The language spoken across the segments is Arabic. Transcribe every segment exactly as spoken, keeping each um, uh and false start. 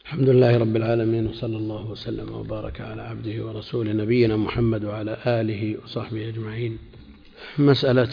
الحمد لله رب العالمين، وصلى الله وسلم وبارك على عبده ورسوله نبينا محمد وعلى آله وصحبه أجمعين. مسألة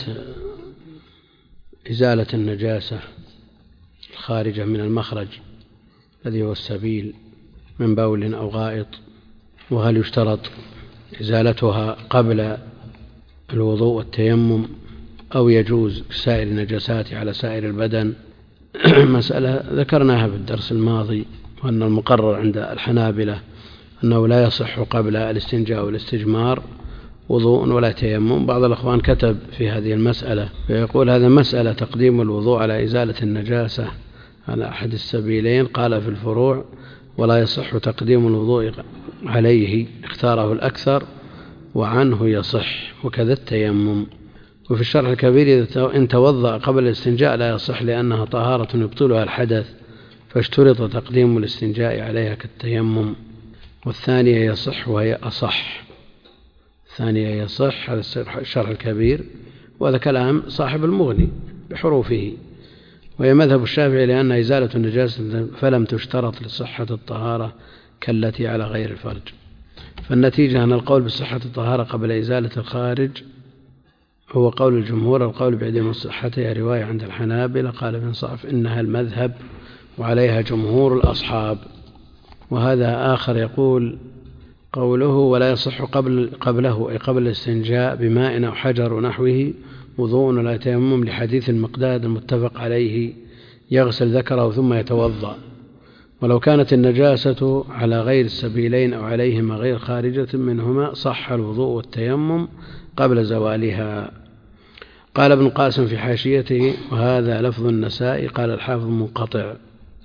إزالة النجاسة الخارجة من المخرج الذي هو السبيل من بول أو غائط، وهل يشترط إزالتها قبل الوضوء والتيمم أو يجوز سائر النجاسات على سائر البدن؟ مسألة ذكرناها في الدرس الماضي، وأن المقرر عند الحنابلة أنه لا يصح قبل الاستنجاء والاستجمار وضوء ولا تيمم. بعض الأخوان كتب في هذه المسألة فيقول هذا مسألة تقديم الوضوء على إزالة النجاسة على أحد السبيلين، قال في الفروع ولا يصح تقديم الوضوء عليه، اختاره الأكثر وعنه يصح، وكذا التيمم. وفي الشرح الكبير إن توضأ قبل الاستنجاء لا يصح لأنها طهارة يبطلها الحدث، فاشترط تقديم الاستنجاء عليها كالتيمم. والثانية يصح وهي أصح، الثانية يصح، هذا الشرح الكبير، وهذا كلام صاحب المغني بحروفه. وهي مذهب الشافعي لأن إزالة النجاسة فلم تشترط لصحة الطهارة كالتي على غير الفرج، فالنتيجة أن القول بصحة الطهارة قبل إزالة الخارج هو قول الجمهور. القول بعدم صحتها رواية عند الحنابلة، قال ابن صعف إنها المذهب وعليها جمهور الأصحاب. وهذا آخر يقول قوله ولا يصح قبل قبله أي قبل الاستنجاء بماء أو حجر ونحوه وضوء ولا تيمم، لحديث المقداد المتفق عليه يغسل ذكره ثم يتوضأ. ولو كانت النجاسة على غير السبيلين أو عليهما غير خارجة منهما صح الوضوء والتيمم قبل زوالها. قال ابن قاسم في حاشيته وهذا لفظ النسائي، قال الحافظ منقطع،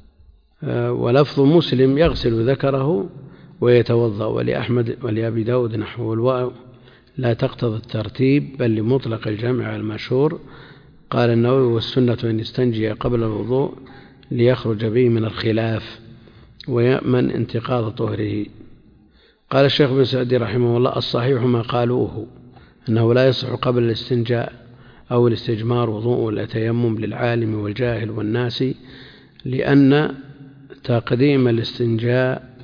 ولفظ مسلم يغسل ذكره ويتوضأ، ولأحمد ولأبي داود نحو الواو لا تقتضي الترتيب بل لمطلق الجمع المشهور. قال النووي والسنة أن يستنجي قبل الوضوء ليخرج به من الخلاف ويأمن انتقاض طهره. قال الشيخ بن سعدي رحمه الله الصحيح ما قالوه أنه لا يصح قبل الاستنجاء أو الاستجمار وضوء ولا تيمم للعالم والجاهل والناس، لأن تقديم الاستنجاء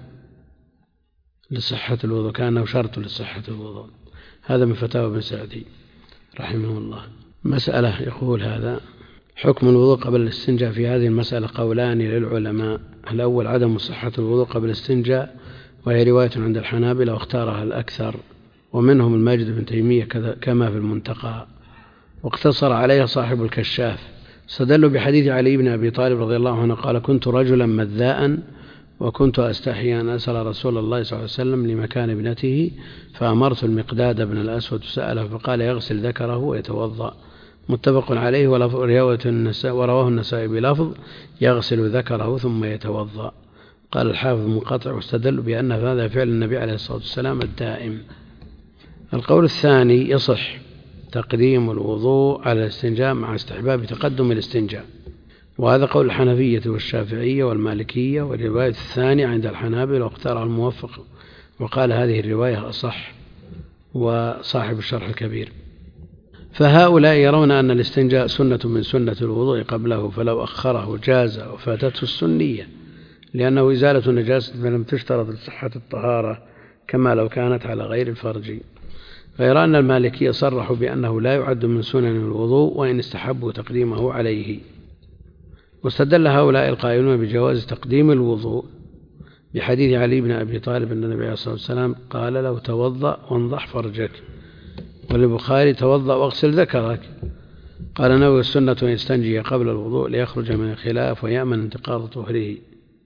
لصحة الوضوء كأنه شرط لصحة الوضوء. هذا من فتاوى ابن سعدي رحمه الله. مسألة يقول هذا حكم الوضوء قبل الاستنجاء. في هذه المسألة قولان للعلماء، الأول عدم صحة الوضوء قبل الاستنجاء، وهي رواية عند الحنابلة واختارها الأكثر، ومنهم الماجد بن تيمية كما في المنتقى، واقتصر عليها صاحب الكشاف. استدلوا بحديث علي بن أبي طالب رضي الله عنه قال كنت رجلا مذاء وكنت أستحي أن أسأل رسول الله صلى الله عليه وسلم لمكان ابنته، فأمرت المقداد بن الأسود سأله فقال يغسل ذكره ويتوضأ. متفق عليه، ورواه النسائي بلفظ يغسل ذكره ثم يتوضأ. قال الحافظ منقطع، واستدل بأن هذا فعل النبي عليه الصلاة والسلام الدائم. القول الثاني يصح تقديم الوضوء على الاستنجاء مع استحباب تقدم الاستنجاء، وهذا قول الحنفية والشافعية والمالكية، والرواية الثانية عند الحنابلة واختارها الموفق، وقال هذه الرواية أصح، وصاحب الشرح الكبير. فهؤلاء يرون أن الاستنجاء سنة من سنة الوضوء قبله، فلو أخره جاز وفاتته السنية، لأنه إزالة النجاسة فلم تشترط لصحة الطهارة كما لو كانت على غير الفرج. غير أن المالكية صرحوا بأنه لا يعد من سنن الوضوء وإن استحبوا تقديمه عليه. واستدل هؤلاء القائلون بجواز تقديم الوضوء بحديث علي بن أبي طالب أن النبي عليه الصلاة والسلام قال له توضأ وانضح فرجك، وللبخاري توضأ واغسل ذكرك. قال النووي السنة أن يستنجي قبل الوضوء ليخرج من الخلاف ويأمن انتقاض طهره.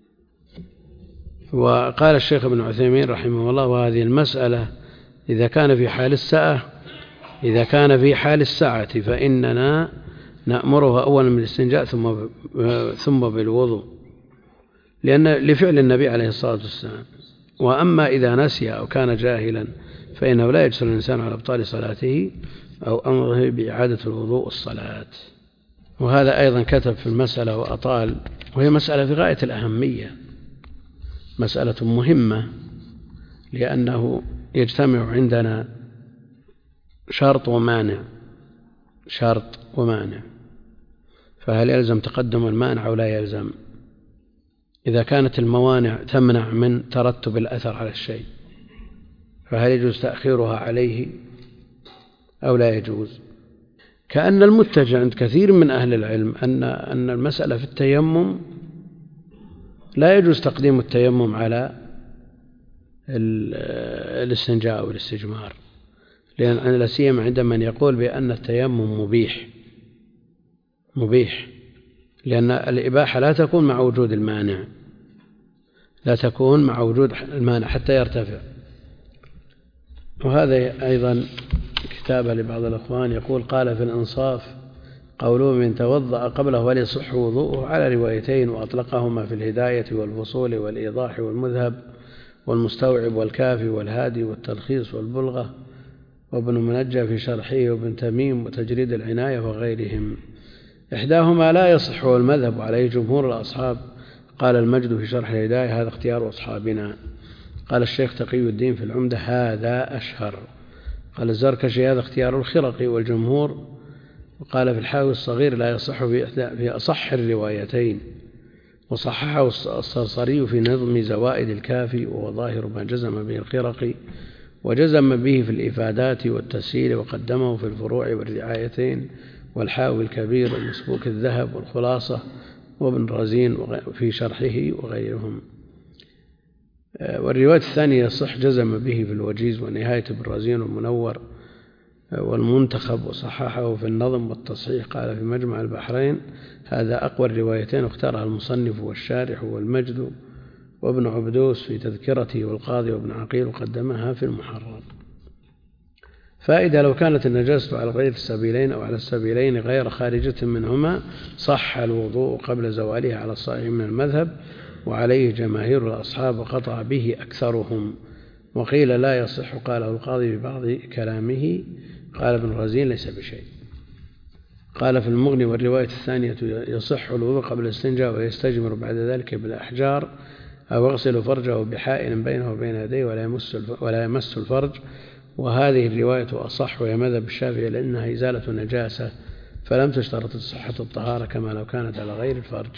وقال الشيخ ابن عثيمين رحمه الله وهذه المسألة إذا كان في حال السعة إذا كان في حال السعة فإننا نأمره أولا بالاستنجاء ثم ثم بالوضوء، لأن لفعل النبي عليه الصلاة والسلام. وأما إذا نسي أو كان جاهلا فإنه لا يجسر الإنسان على إبطال صلاته أو أمره بإعادة الوضوء والصلاة. وهذا أيضا كتب في المسألة وأطال، وهي مسألة في غاية الأهمية، مسألة مهمة، لأنه يجتمع عندنا شرط ومانع شرط ومانع فهل يلزم تقدم المانع أو لا يلزم؟ إذا كانت الموانع تمنع من ترتب الأثر على الشيء فهل يجوز تأخيرها عليه أو لا يجوز؟ كأن المتجه عند كثير من أهل العلم أن أن المسألة في التيمم لا يجوز تقديم التيمم على الاستنجاء أو الاستجمار، لأن لا سيما عند من يقول بأن التيمم مبيح مبيح لأن الإباحة لا تكون مع وجود المانع، لا تكون مع وجود المانع حتى يرتفع. وهذا أيضا كتابة لبعض الأخوان يقول: قال في الإنصاف قوله من توضأ قبله وليصح وضوءه على روايتين، وأطلقهما في الهداية والفصول والإيضاح والمذهب والمستوعب والكافي والهادي والتلخيص والبلغة وابن منجى في شرحه وابن تميم وتجريد العناية وغيرهم. إحداهما لا يصح والمذهب عليه جمهور الأصحاب. قال المجد في شرح الهداية: هذا اختيار أصحابنا. قال الشيخ تقي الدين في العمدة: هذا أشهر. قال الزركشي: هذا اختيار الخرقي والجمهور. وقال في الحاوي الصغير: لا يصح في أصح الروايتين. وصححه الصرصري في نظم زوائد الكافي، وهو ظاهر ما جزم به الخرقي، وجزم به في الإفادات والتسهيل، وقدمه في الفروع والرعايتين والحاوي الكبير ومسبوك الذهب والخلاصة وابن رزين في شرحه وغيرهم. والرواية الثانية يصح جزم به في الوجيز ونهاية ابن رزين والمنور والمنتخب، وصححه في النظم والتصحيح. قال في مجمع البحرين: هذا أقوى الروايتين اختارها المصنف والشارح والمجد وابن عبدوس في تذكرته، والقاضي وابن عقيل وقدمها في المحرر. فائدة: لو كانت النجاسة على غير السبيلين أو على السبيلين غير خارجة منهما صح الوضوء قبل زوالها على الصحيح من المذهب، وعليه جماهير الأصحاب وقطع به أكثرهم. وقيل لا يصح، قاله القاضي في بعض كلامه. قال ابن رزين: ليس بشيء. قال في المغني: والرواية الثانية يصح الوضوء قبل الاستنجاء ويستجمر بعد ذلك بالأحجار، أو يغسل فرجه بحائل بينه وبين يديه ولا يمس ولا يمس الفرج. وهذه الرواية أصح، وهي مذهب الشافعي، لأنها إزالة نجاسة فلم تشترط صحة الطهارة كما لو كانت على غير الفرج.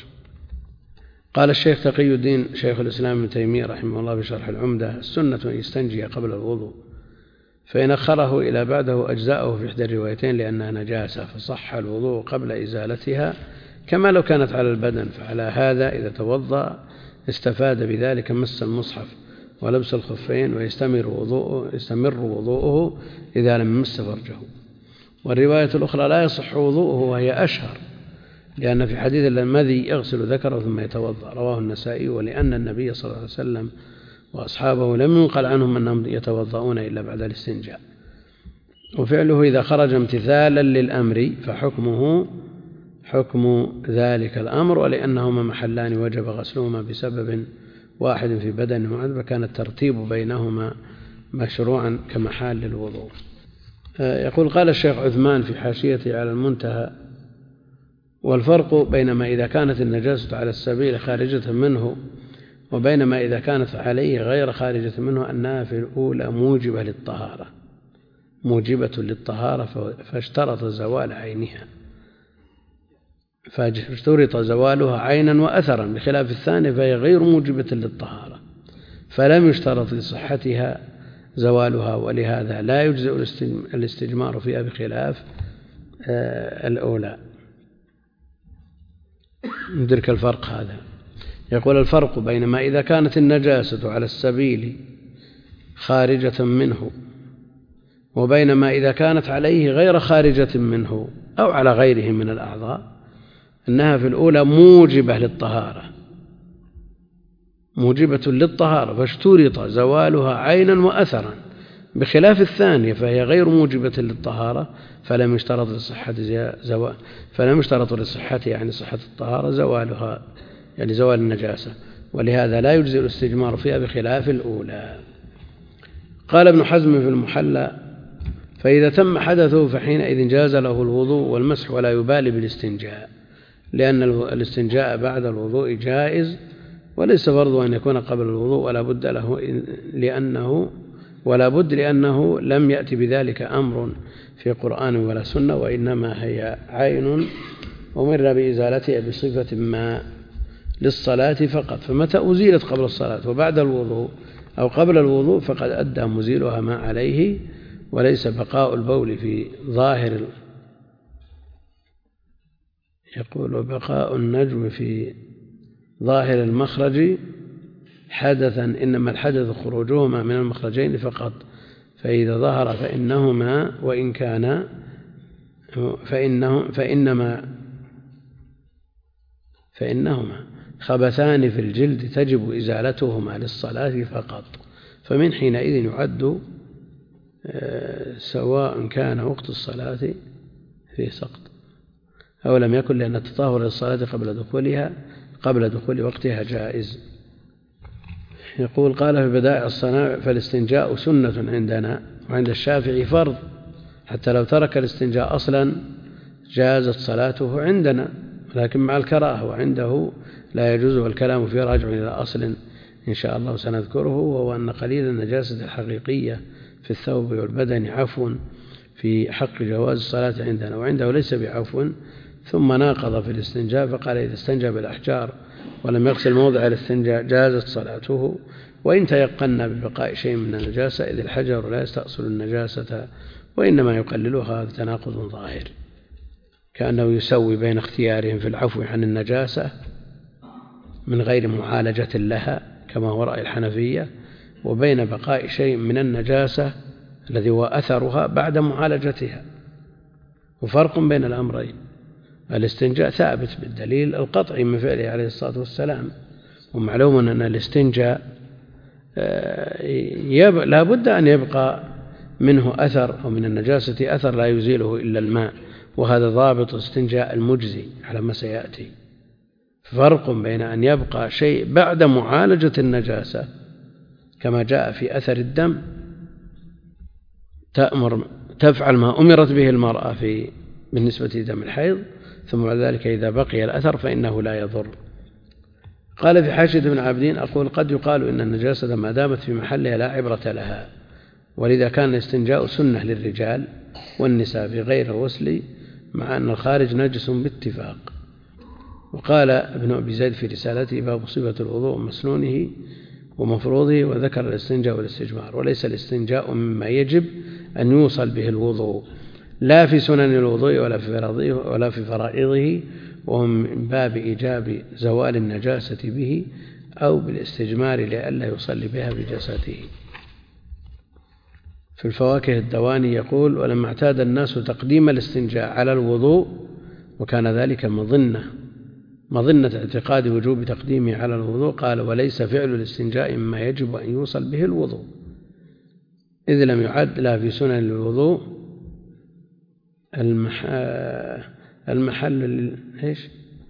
قال الشيخ تقي الدين شيخ الإسلام ابن تيمية رحمه الله في شرح العمدة: السنة أن يستنجي قبل الوضوء، فإن أخره إلى بعده أجزاءه في إحدى الروايتين لأنها نجاسة، فصح الوضوء قبل إزالتها كما لو كانت على البدن. فعلى هذا إذا توضأ استفاد بذلك مس المصحف ولبس الخفين، ويستمر وضوءه, يستمر وضوءه إذا لم يمس فرجه. والرواية الأخرى لا يصح وضوءه، وهي أشهر، لأن في حديث الذي يغسل ذكره ثم يتوضأ رواه النسائي، ولأن النبي صلى الله عليه وسلم وأصحابه لم ينقل عنهم أنهم يتوضؤون إلا بعد الاستنجاء. وفعله إذا خرج امتثالا للأمر فحكمه حكم ذلك الأمر، ولأنهما محلان وجب غسلهما بسبب واحد في بدن واحد، فكان الترتيب بينهما مشروعا كمحال للوضوء. يقول: قال الشيخ عثمان في حاشيته على المنتهى: والفرق بينما إذا كانت النجاسة على السبيل خارجة منه وبينما إذا كانت عليه غير خارجة منه أنها في الأولى موجبة للطهارة موجبة للطهارة فاشترط زوال عينها فاشترط زوالها عينا وأثرا، بخلاف الثانية فهي غير موجبة للطهارة فلم يشترط لصحتها زوالها، ولهذا لا يجزئ الاستجمار فيها بخلاف الأولى. ندرك الفرق هذا. يقول: الفرق بينما إذا كانت النجاسة على السبيل خارجة منه وبينما إذا كانت عليه غير خارجة منه أو على غيره من الأعضاء أنها في الأولى موجبة للطهارة موجبة للطهارة فاشترط زوالها عينا وأثرا، بخلاف الثانية فهي غير موجبة للطهارة فلم يشترط لصحة زوال فلم يشترط لصحتها يعني صحة الطهارة زوالها يعني زوال النجاسة، ولهذا لا يجزئ الاستجمار فيها بخلاف الأولى. قال ابن حزم في المحلى: فإذا تم حدثه فحينئذ جاز له الوضوء والمسح ولا يبالي بالاستنجاء، لأن الاستنجاء بعد الوضوء جائز وليس فرض أن يكون قبل الوضوء ولا بد له لأنه ولا بد لأنه لم يأتي بذلك أمر في قرآن ولا سنة، وإنما هي عين أمر بإزالتها بصفة ما للصلاة فقط، فمتى أزيلت قبل الصلاة وبعد الوضوء أو قبل الوضوء فقد أدى مزيلها ما عليه، وليس بقاء البول في ظاهر، يقول بقاء النجم في ظاهر المخرج حدثا، إنما الحدث خروجهما من المخرجين فقط، فإذا ظهر فإنهما وإن كان فإنه فإنما فإنهما خبثان في الجلد تجب إزالتهما للصلاة فقط، فمن حينئذ يعد سواء كان وقت الصلاة في سقط أو لم يكن، لأن التطهر للصلاة قبل دخولها قبل دخول وقتها جائز. يقول قال في بدائع الصنائع فالاستنجاء سنة عندنا، وعند الشافعي فرض، حتى لو ترك الاستنجاء أصلا جازت صلاته عندنا، لكن مع الكراهة، وعنده لا يجوز، والكلام فيه راجع إلى أصل إن شاء الله سنذكره، وهو أن قليل النجاسة الحقيقية في الثوب والبدن عفو في حق جواز الصلاة عندنا، وعنده ليس بعفو. ثم ناقض في الاستنجاء فقال إذا استنجى بالأحجار ولم يغسل موضع الاستنجاء جازت صلاته، وإن تيقنا ببقاء شيء من النجاسة، إذ الحجر لا يستأصل النجاسة وإنما يقللها، هذا تناقض ظاهر، كأنه يسوي بين اختيارهم في العفو عن النجاسة من غير معالجة لها كما هو رأي الحنفية، وبين بقاء شيء من النجاسة الذي هو أثرها بعد معالجتها، وفرق بين الأمرين. الاستنجاء ثابت بالدليل القطعي من فعله عليه الصلاة والسلام، ومعلوم أن الاستنجاء لا بد أن يبقى منه أثر، أو من النجاسة أثر لا يزيله إلا الماء، وهذا ضابط الاستنجاء المجزي على ما سيأتي. فرق بين أن يبقى شيء بعد معالجة النجاسة كما جاء في أثر الدم، تأمر تفعل ما أمرت به المرأة في بالنسبة لدم الحيض، ثم بعد ذلك إذا بقي الأثر فإنه لا يضر. قال في حاشية ابن عابدين أقول قد يقال إن النجاسة ما دامت في محلها لا عبرة لها، ولذا كان الاستنجاء سنة للرجال والنساء في غير الغسل، مع أن الخارج نجس باتفاق. وقال ابن أبي زيد في رسالته باب صفة الوضوء ومسنونه ومفروضه، وذكر الاستنجاء والاستجمار، وليس الاستنجاء مما يجب أن يوصل به الوضوء لا في سنن الوضوء ولا في فرائضه ولا في فرائضه، وهو من باب إيجاب زوال النجاسة به أو بالاستجمار لئلا يصلي بها بجسده. في الفواكه الدواني يقول ولما اعتاد الناس تقديم الاستنجاء على الوضوء، وكان ذلك مظنة مظنة اعتقاد وجوب تقديمه على الوضوء، قال وليس فعل الاستنجاء مما يجب أن يوصل به الوضوء، إذ لم يعد لا في سنن الوضوء المح... المحل إيش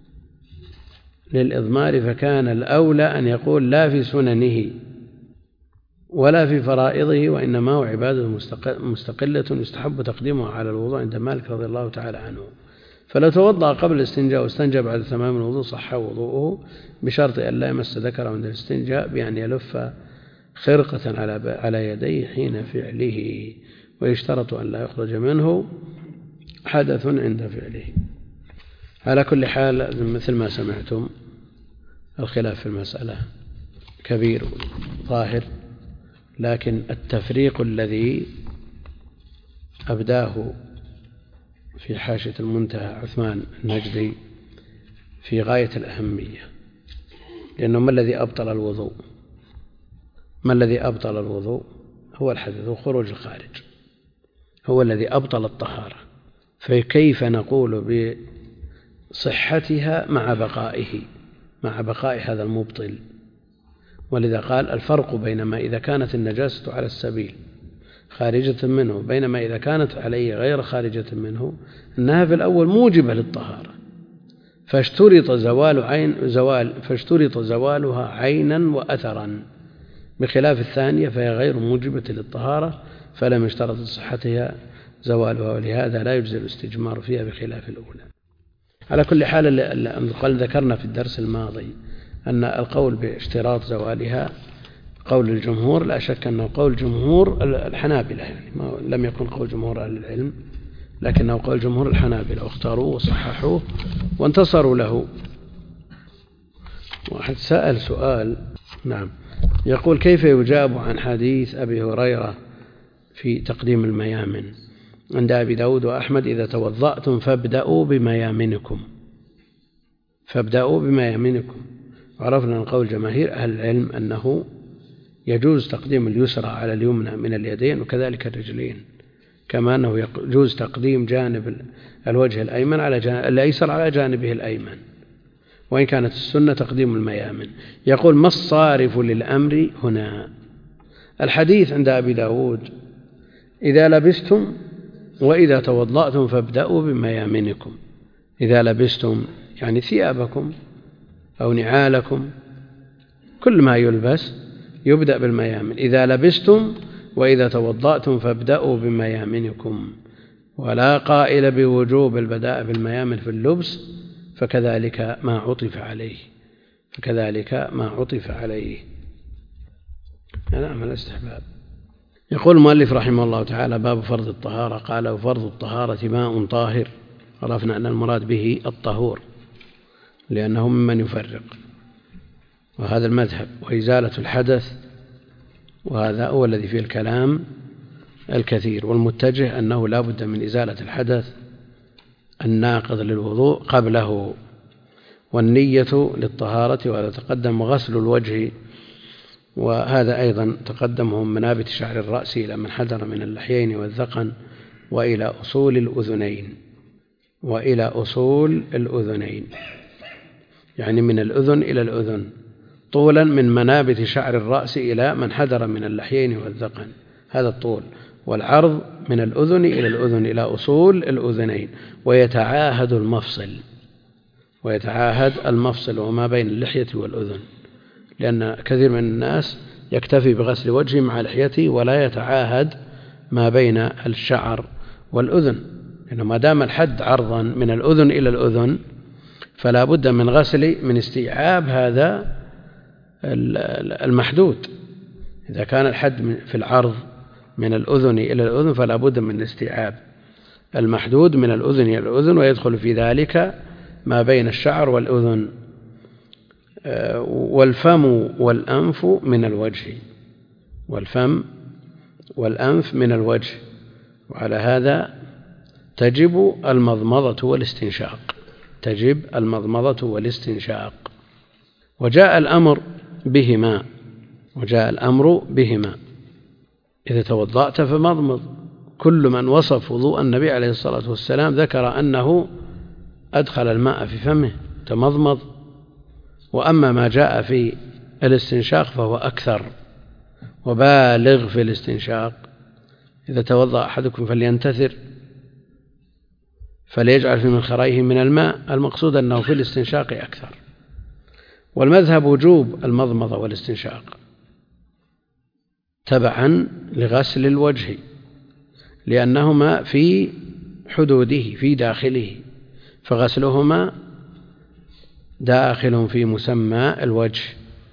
للإضمار، فكان الأولى أن يقول لا في سننه ولا في فرائضه، وإنما هو عبادة مستقلة يستحب تقديمها على الوضوء عند مالك رضي الله تعالى عنه. فلو توضأ قبل الاستنجاء واستنجى بعد تمام الوضوء صح وضوءه، بشرط أن لا يمس ذكره عند الاستنجاء بأن يلف خرقة على على يديه حين فعله، ويشترط أن لا يخرج منه حدث عند فعله. على كل حال مثل ما سمعتم الخلاف في المسألة كبير ظاهر، لكن التفريق الذي أبداه في حاشية المنتهى عثمان النجدي في غاية الأهمية، لأنه ما الذي أبطل الوضوء؟ ما الذي أبطل الوضوء؟ هو الحدث وخروج الخارج، هو الذي أبطل الطهارة، فكيف نقول بصحتها مع بقائه مع بقاء هذا المبطل؟ ولذا قال الفرق بينما إذا كانت النجاسة على السبيل خارجة منه بينما إذا كانت عليه غير خارجة منه، أنها في الأول موجبة للطهارة، فاشترط زوال عين زوال فاشترط زوالها عينا وأثرا، بخلاف الثانية فهي غير موجبة للطهارة فلم يشترط لصحتها زوالها، ولهذا لا يجزي الاستجمار فيها بخلاف الأولى. على كل حال قال ذكرنا في الدرس الماضي أن القول باشتراط زوالها قول الجمهور، لا شك أنه قول جمهور الحنابلة، يعني ما لم يكن قول جمهور أهل العلم، لكنه قول جمهور الحنابلة، واختاروه وصححوه وانتصروا له. واحد سأل سؤال، نعم، يقول: كيف يجاب عن حديث أبي هريرة في تقديم الميامن عند أبي داود وأحمد: إذا توضأتم فابدأوا بميامنكم فابدأوا بميامنكم. عرفنا من قول جماهير أهل العلم أنه يجوز تقديم اليسرى على اليمنى من اليدين وكذلك الرجلين، كما أنه يجوز تقديم جانب الوجه الأيمن على جانب الأيسر على جانبه الأيمن، وإن كانت السنة تقديم الميامن. يقول: ما الصارف للأمر هنا؟ الحديث عند أبي داود: إذا لبستم وإذا توضأتم فابدأوا بميامنكم. إذا لبستم يعني ثيابكم أو نعالكم، كل ما يلبس يبدأ بالميامن. إذا لبستم وإذا توضأتم فابدأوا بميامنكم. ولا قائل بوجوب البداء بالميامن في اللبس، فكذلك ما عطف عليه فكذلك ما عطف عليه نعم الاستحباب. يقول المؤلف رحمه الله تعالى: باب فرض الطهارة. قال: وفرض الطهارة ماء طاهر. عرفنا أن المراد به الطهور لأنه ممن يفرق، وهذا المذهب، وإزالة الحدث، وهذا هو الذي فيه الكلام الكثير. والمتجه أنه لا بد من إزالة الحدث الناقض للوضوء قبله، والنية للطهارة، وهذا تقدم غسل الوجه، وهذا أيضا تقدمه من منابت شعر الرأس إلى من حدر من اللحيين والذقن، وإلى أصول الأذنين وإلى أصول الأذنين يعني من الأذن إلى الأذن، طولا من منابت شعر الرأس إلى من حدر من اللحيين والذقن، هذا الطول. والعرض من الأذن إلى الأذن إلى أصول الأذنين. ويتعاهد المفصل ويتعاهد المفصل وما بين اللحية والأذن، لأن كثير من الناس يكتفي بغسل وجهه مع لحيته ولا يتعاهد ما بين الشعر والأذن، لأنه ما دام الحد عرضا من الأذن إلى الأذن فلا بد من غسل من استيعاب هذا المحدود. إذا كان الحد في العرض من الأذن إلى الأذن فلا بد من استيعاب المحدود من الأذن إلى الأذن، ويدخل في ذلك ما بين الشعر والأذن. والفم والأنف من الوجه والفم والأنف من الوجه، وعلى هذا تجب المضمضة والاستنشاق تجب المضمضة والاستنشاق وجاء الأمر بهما وجاء الأمر بهما إذا توضأت فمضمض. كل من وصف وضوء النبي عليه الصلاة والسلام ذكر أنه أدخل الماء في فمه تمضمض. وأما ما جاء في الاستنشاق فهو أكثر، وبالغ في الاستنشاق. إذا توضأ أحدكم فلينتثر فليجعل في منخريه من الماء، المقصود أنه في الاستنشاق أكثر. والمذهب وجوب المضمضة والاستنشاق تبعا لغسل الوجه، لأنهما في حدوده في داخله، فغسلهما داخل في مسمى الوجه.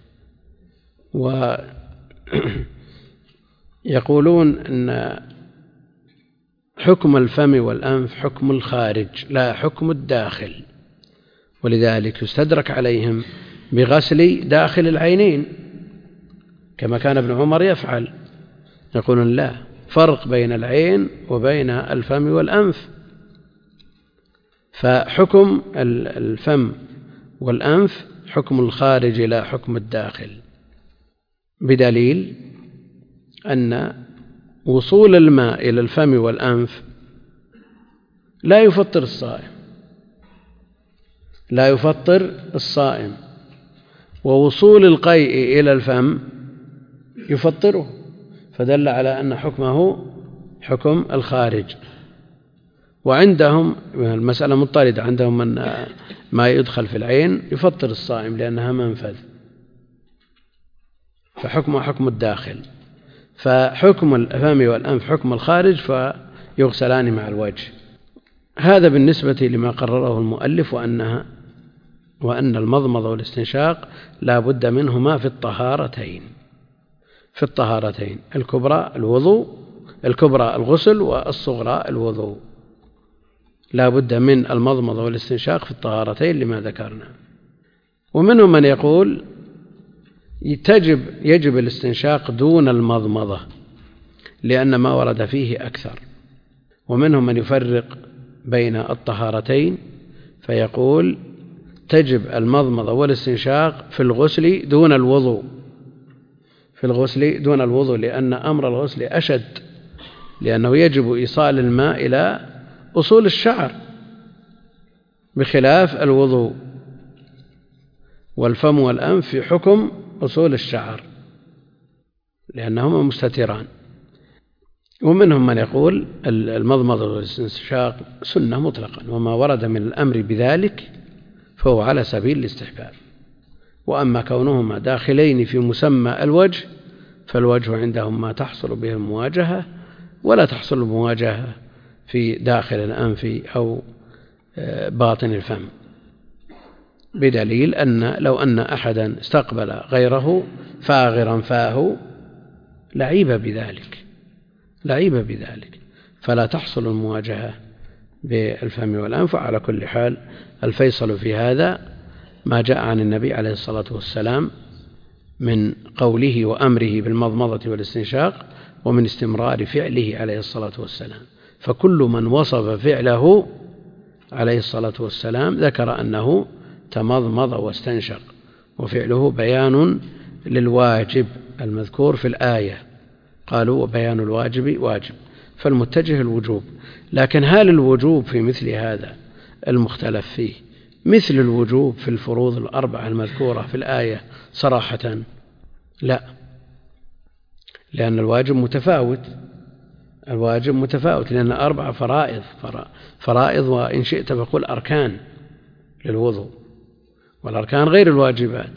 ويقولون أن حكم الفم والأنف حكم الخارج لا حكم الداخل، ولذلك يستدرك عليهم بغسل داخل العينين كما كان ابن عمر يفعل. يقولون لا فرق بين العين وبين الفم والأنف، فحكم الفم والأنف حكم الخارج لا حكم الداخل، بدليل أن وصول الماء إلى الفم والأنف لا يفطر الصائم لا يفطر الصائم ووصول القيء إلى الفم يفطره، فدل على أن حكمه حكم الخارج. وعندهم المسألة مضطردة، عندهم من ما يدخل في العين يفطر الصائم لأنها منفذ، فحكمه حكم الداخل. فحكم الفم والأنف حكم الخارج فيغسلان مع الوجه. هذا بالنسبة لما قرره المؤلف، وأنها وأن المضمضة والاستنشاق لا بد منهما في الطهارتين في الطهارتين الكبرى الوضوء الكبرى الغسل والصغرى الوضوء، لا بد من المضمضة والاستنشاق في الطهارتين لما ذكرنا. ومنهم من يقول تجب يجب الاستنشاق دون المضمضة لأن ما ورد فيه أكثر. ومنهم من يفرق بين الطهارتين فيقول تجب المضمضة والاستنشاق في الغسل دون الوضوء في الغسل دون الوضوء لأن أمر الغسل أشد، لأنه يجب إيصال الماء إلى أصول الشعر بخلاف الوضوء، والفم والأنف في حكم أصول الشعر لأنهما مستتران. ومنهم من يقول المضمضة والاستنشاق سنة مطلقا، وما ورد من الأمر بذلك فهو على سبيل الاستحباب. وأما كونهما داخلين في مسمى الوجه فالوجه عندهم ما تحصل به المواجهة، ولا تحصل المواجهة في داخل الأنف أو باطن الفم، بدليل أن لو أن أحدا استقبل غيره فاغرا فاه لعيب بذلك لعيب بذلك فلا تحصل المواجهة بالفم والأنف. على كل حال الفيصل في هذا ما جاء عن النبي عليه الصلاة والسلام من قوله وأمره بالمضمضة والاستنشاق ومن استمرار فعله عليه الصلاة والسلام. فكل من وصف فعله عليه الصلاة والسلام ذكر أنه تمضمض واستنشق، وفعله بيان للواجب المذكور في الآية، قالوا وبيان الواجب واجب، فالمتجه الوجوب. لكن هل الوجوب في مثل هذا المختلف فيه مثل الوجوب في الفروض الأربعة المذكورة في الآية صراحة؟ لا، لأن الواجب متفاوت الواجب متفاوت لأن أربع فرائض فرائض وإن شئت فقل أركان للوضوء، والأركان غير الواجبات.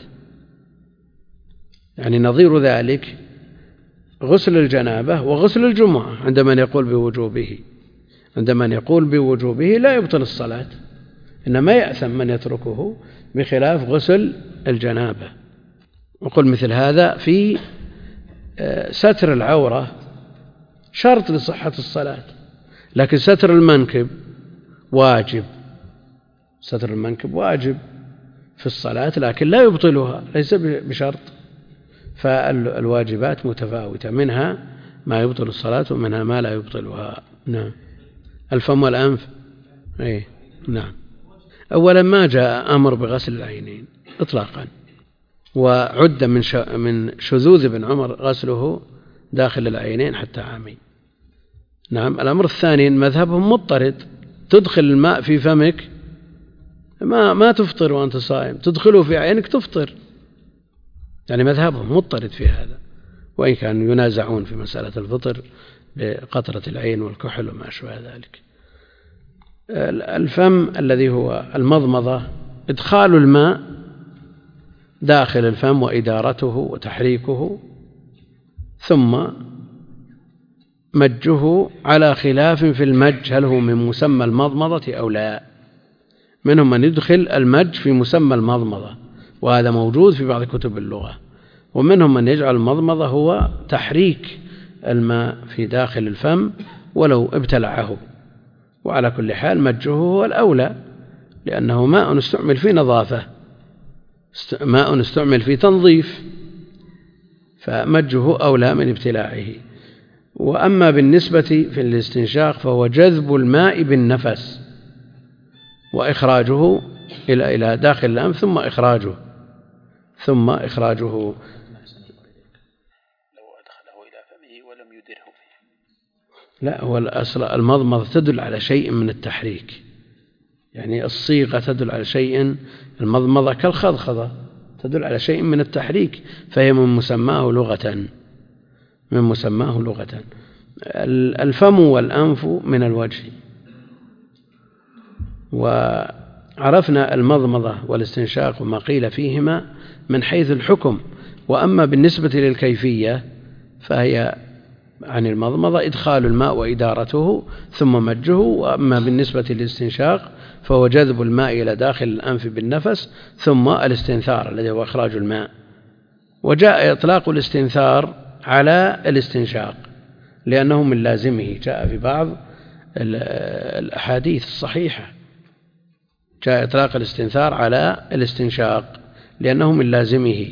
يعني نظير ذلك غسل الجنابة وغسل الجمعة عند من يقول بوجوبه عند من يقول بوجوبه لا يبطل الصلاة، إنما يأثم من يتركه، بخلاف غسل الجنابة. وقل مثل هذا في ستر العورة شرط لصحة الصلاة، لكن ستر المنكب واجب ستر المنكب واجب في الصلاة لكن لا يبطلها، ليس بشرط. فالواجبات متفاوتة، منها ما يبطل الصلاة ومنها ما لا يبطلها. نعم. الفم والأنف أي نعم. أولا ما جاء أمر بغسل العينين إطلاقا، وعد من من شذوذ ابن عمر غسله داخل العينين حتى عامين. نعم. الأمر الثاني مذهبهم مضطرد، تدخل الماء في فمك ما ما تفطر وأنت صائم، تدخله في عينك تفطر، يعني مذهبهم مضطرد في هذا، وإن كانوا ينازعون في مسألة الفطر بقطرة العين والكحل وما أشبه ذلك. الفم الذي هو المضمضة إدخال الماء داخل الفم وإدارته وتحريكه ثم مجه، على خلاف في المج هل هو من مسمى المضمضة أو لا. منهم من يدخل المج في مسمى المضمضة وهذا موجود في بعض كتب اللغة، ومنهم من يجعل المضمضة هو تحريك الماء في داخل الفم ولو ابتلعه. وعلى كل حال مجه هو الأولى، لأنه ماء استعمل في نظافة، ماء استعمل في تنظيف، فمجه أولى من ابتلاعه. وأما بالنسبة في الاستنشاق فهو جذب الماء بالنفس وإخراجه إلى إلى داخل الأنف ثم إخراجه ثم إخراجه لو أدخله إلى فمه ولم يدره فيه. لا، هو الأصل المضمضة تدل على شيء من التحريك، يعني الصيغة تدل على شيء، المضمضة كالخضخضة تدل على شيء من التحريك، فهي من مسماه لغة من مسماه لغة. الفم والأنف من الوجه. وعرفنا المضمضة والاستنشاق وما قيل فيهما من حيث الحكم. وأما بالنسبة للكيفية فهي عن المضمضة إدخال الماء وإدارته ثم مجه، وأما بالنسبة للاستنشاق فهو جذب الماء إلى داخل الأنف بالنفس ثم الاستنثار الذي هو إخراج الماء. وجاء إطلاق الاستنثار على الاستنشاق لأنه من لازمه، جاء في بعض الأحاديث الصحيحة جاء إطلاق الاستنثار على الاستنشاق لأنه من لازمه،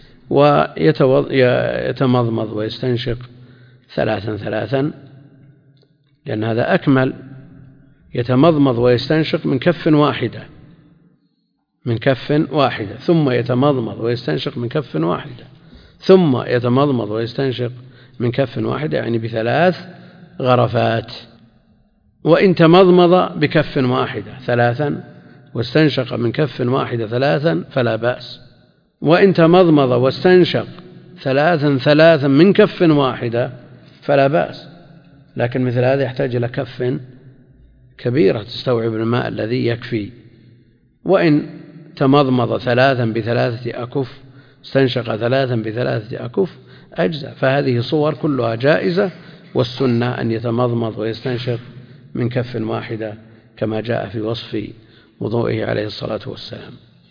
ويتمضمض ويستنشق ثلاثا ثلاثا لأن هذا أكمل. يتمضمض ويستنشق من كف واحدة من كف واحدة ثم يتمضمض ويستنشق من كف واحدة ثم يتمضمض ويستنشق من كف واحدة، يعني بثلاث غرفات. وإن تمضمض بكف واحدة ثلاثا واستنشق من كف واحدة ثلاثا فلا بأس. وإن تمضمض واستنشق ثلاثا ثلاثا من كف واحدة فلا بأس، لكن مثل هذا يحتاج إلى كف كبيرة تستوعب الماء الذي يكفي. وإن تمضمض ثلاثا بثلاثة أكف استنشق ثلاثا بثلاثة أكف أجزاء. فهذه صور كلها جائزة، والسنة أن يتمضمض ويستنشق من كف واحدة كما جاء في وصف وضوئه عليه الصلاة والسلام.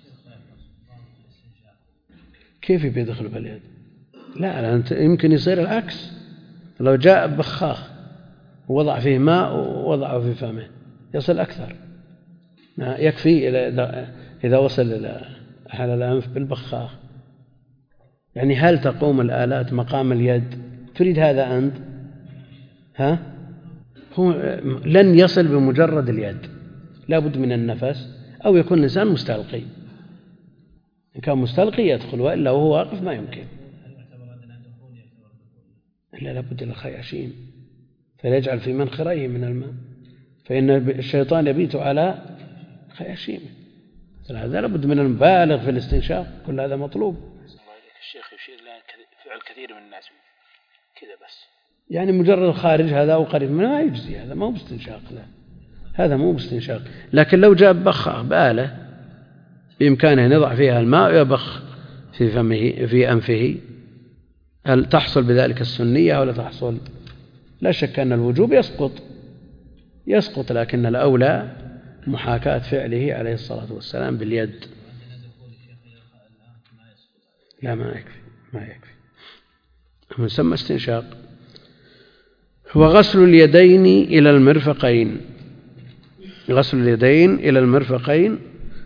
كيف بيدخل باليد؟ لا لا، يمكن يصير العكس. لو جاء بخاخ ووضع فيه ماء ووضعه في فمه يصل أكثر. يكفي إذا وصل إلى حال الأنف بالبخاخ. يعني هل تقوم الآلات مقام اليد؟ تريد هذا أنت؟ ها؟ هو لن يصل بمجرد اليد، لا بد من النفس، أو يكون الإنسان مستلقي. إن كان مستلقي يدخل، وإلا وهو واقف ما يمكن. إلا لابد للخياشيم فليجعل في منخريه من الماء، فإن الشيطان يبيت على خياشيمه. هذا لابد من المبالغ في الاستنشاق، كل هذا مطلوب. الشيخ يشير إلى فعل كثير من الناس كذا بس، يعني مجرد خارج هذا أو قريب منه ما يجزي، هذا ما هو باستنشاق، لا هذا مو باستنشاق. لكن لو جاء بخاخ بآلة بإمكانه أن يضع فيها الماء ويبخ في فمه في أنفه، هل تحصل بذلك السنية ولا تحصل؟ لا شك أن الوجوب يسقط يسقط لكن الأولى محاكاة فعله عليه الصلاة والسلام باليد. لا ما يكفي ما يكفي يسمى استنشاق. وغسل اليدين إلى المرفقين غسل اليدين إلى المرفقين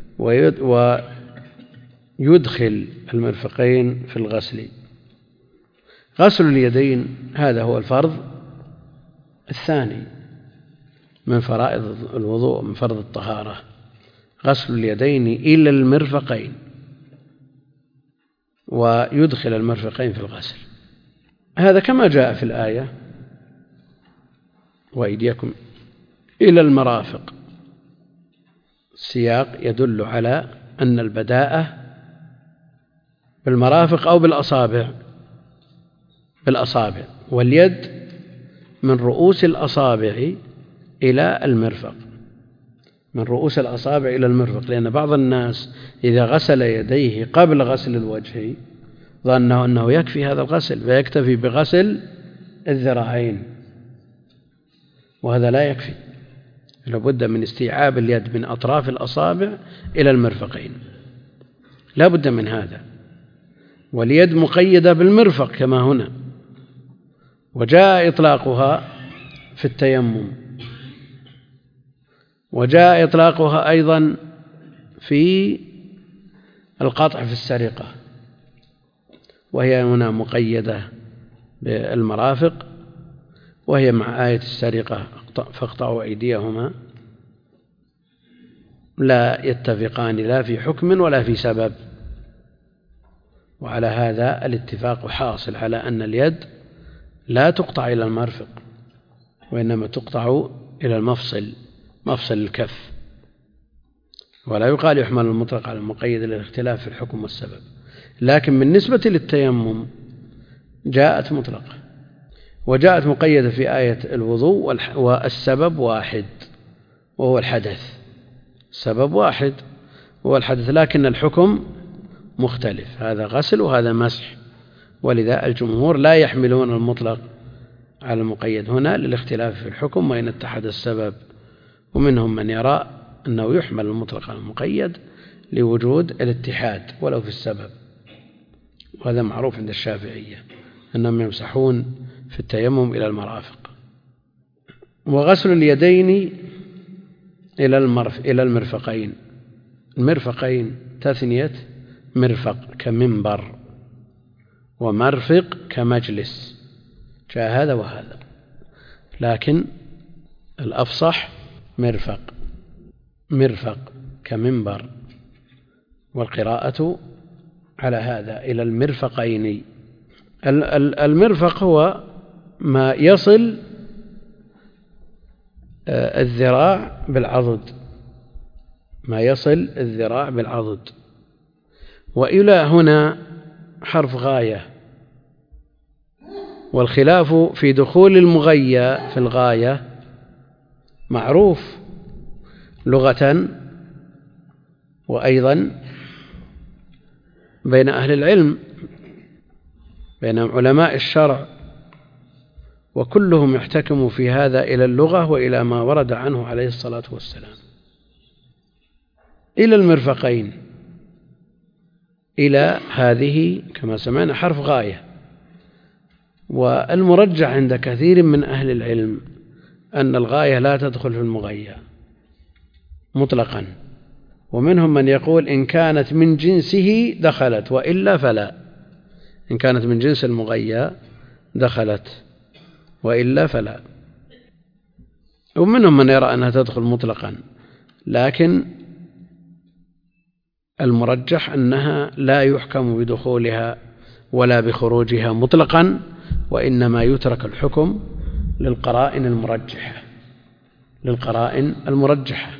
ويدخل المرفقين في الغسل. غسل اليدين هذا هو الفرض الثاني من فرائض الوضوء، من فرض الطهارة، غسل اليدين إلى المرفقين ويدخل المرفقين في الغسل. هذا كما جاء في الآية وأيديكم إلى المرافق. السياق يدل على أن البداءة بالمرافق أو بالأصابع بالأصابع واليد من رؤوس الأصابع إلى المرفق، من رؤوس الأصابع إلى المرفق، لأن بعض الناس إذا غسل يديه قبل غسل الوجه ظنه أنه يكفي هذا الغسل فيكتفي بغسل الذراعين، وهذا لا يكفي، لابد من استيعاب اليد من أطراف الأصابع إلى المرفقين، لا بد من هذا. واليد مقيدة بالمرفق كما هنا، وجاء إطلاقها في التيمم، وجاء إطلاقها أيضا في القطع في السرقة، وهي هنا مقيدة بالمرافق، وهي مع آية السرقة فاقطعوا أيديهما، لا يتفقان لا في حكم ولا في سبب. وعلى هذا الاتفاق حاصل على أن اليد لا تقطع إلى المرفق، وإنما تقطع إلى المفصل، مفصل الكف، ولا يقال يحمل المطلق على المقيد للاختلاف في الحكم والسبب. لكن بالنسبة للتيمم جاءت مطلقة، وجاءت مقيدة في آية الوضوء، والسبب واحد وهو الحدث، السبب واحد وهو الحدث، لكن الحكم مختلف، هذا غسل وهذا مسح، ولذا الجمهور لا يحملون المطلق على المقيد هنا للاختلاف في الحكم وإن اتحد السبب، ومنهم من يرى أنه يحمل المطلق على المقيد لوجود الاتحاد ولو في السبب، وهذا معروف عند الشافعية أنهم يمسحون في التيمم إلى المرافق. وغسل اليدين إلى المرف إلى المرفقين، المرفقين تثنية مرفق كمنبر، ومرفق كمجلس، جاء هذا وهذا، لكن الأفصح مرفق مرفق كمنبر، والقراءة على هذا إلى المرفقين. المرفق هو ما يصل الذراع بالعضد، ما يصل الذراع بالعضد. وإلى هنا حرف غاية، والخلاف في دخول المغيّة في الغاية معروف لغة وأيضا بين أهل العلم، بين علماء الشرع، وكلهم يحتكم في هذا إلى اللغة وإلى ما ورد عنه عليه الصلاة والسلام. إلى المرفقين، إلى هذه كما سمعنا حرف غاية. والمرجح عند كثير من أهل العلم أن الغاية لا تدخل في المغيّة مطلقا، ومنهم من يقول إن كانت من جنسه دخلت، وإلا فلا. إن كانت من جنس المغيّة دخلت، وإلا فلا. ومنهم من يرى أنها تدخل مطلقا، لكن المرجح أنها لا يحكم بدخولها ولا بخروجها مطلقا، وإنما يترك الحكم للقرائن المرجحة للقرائن المرجحة.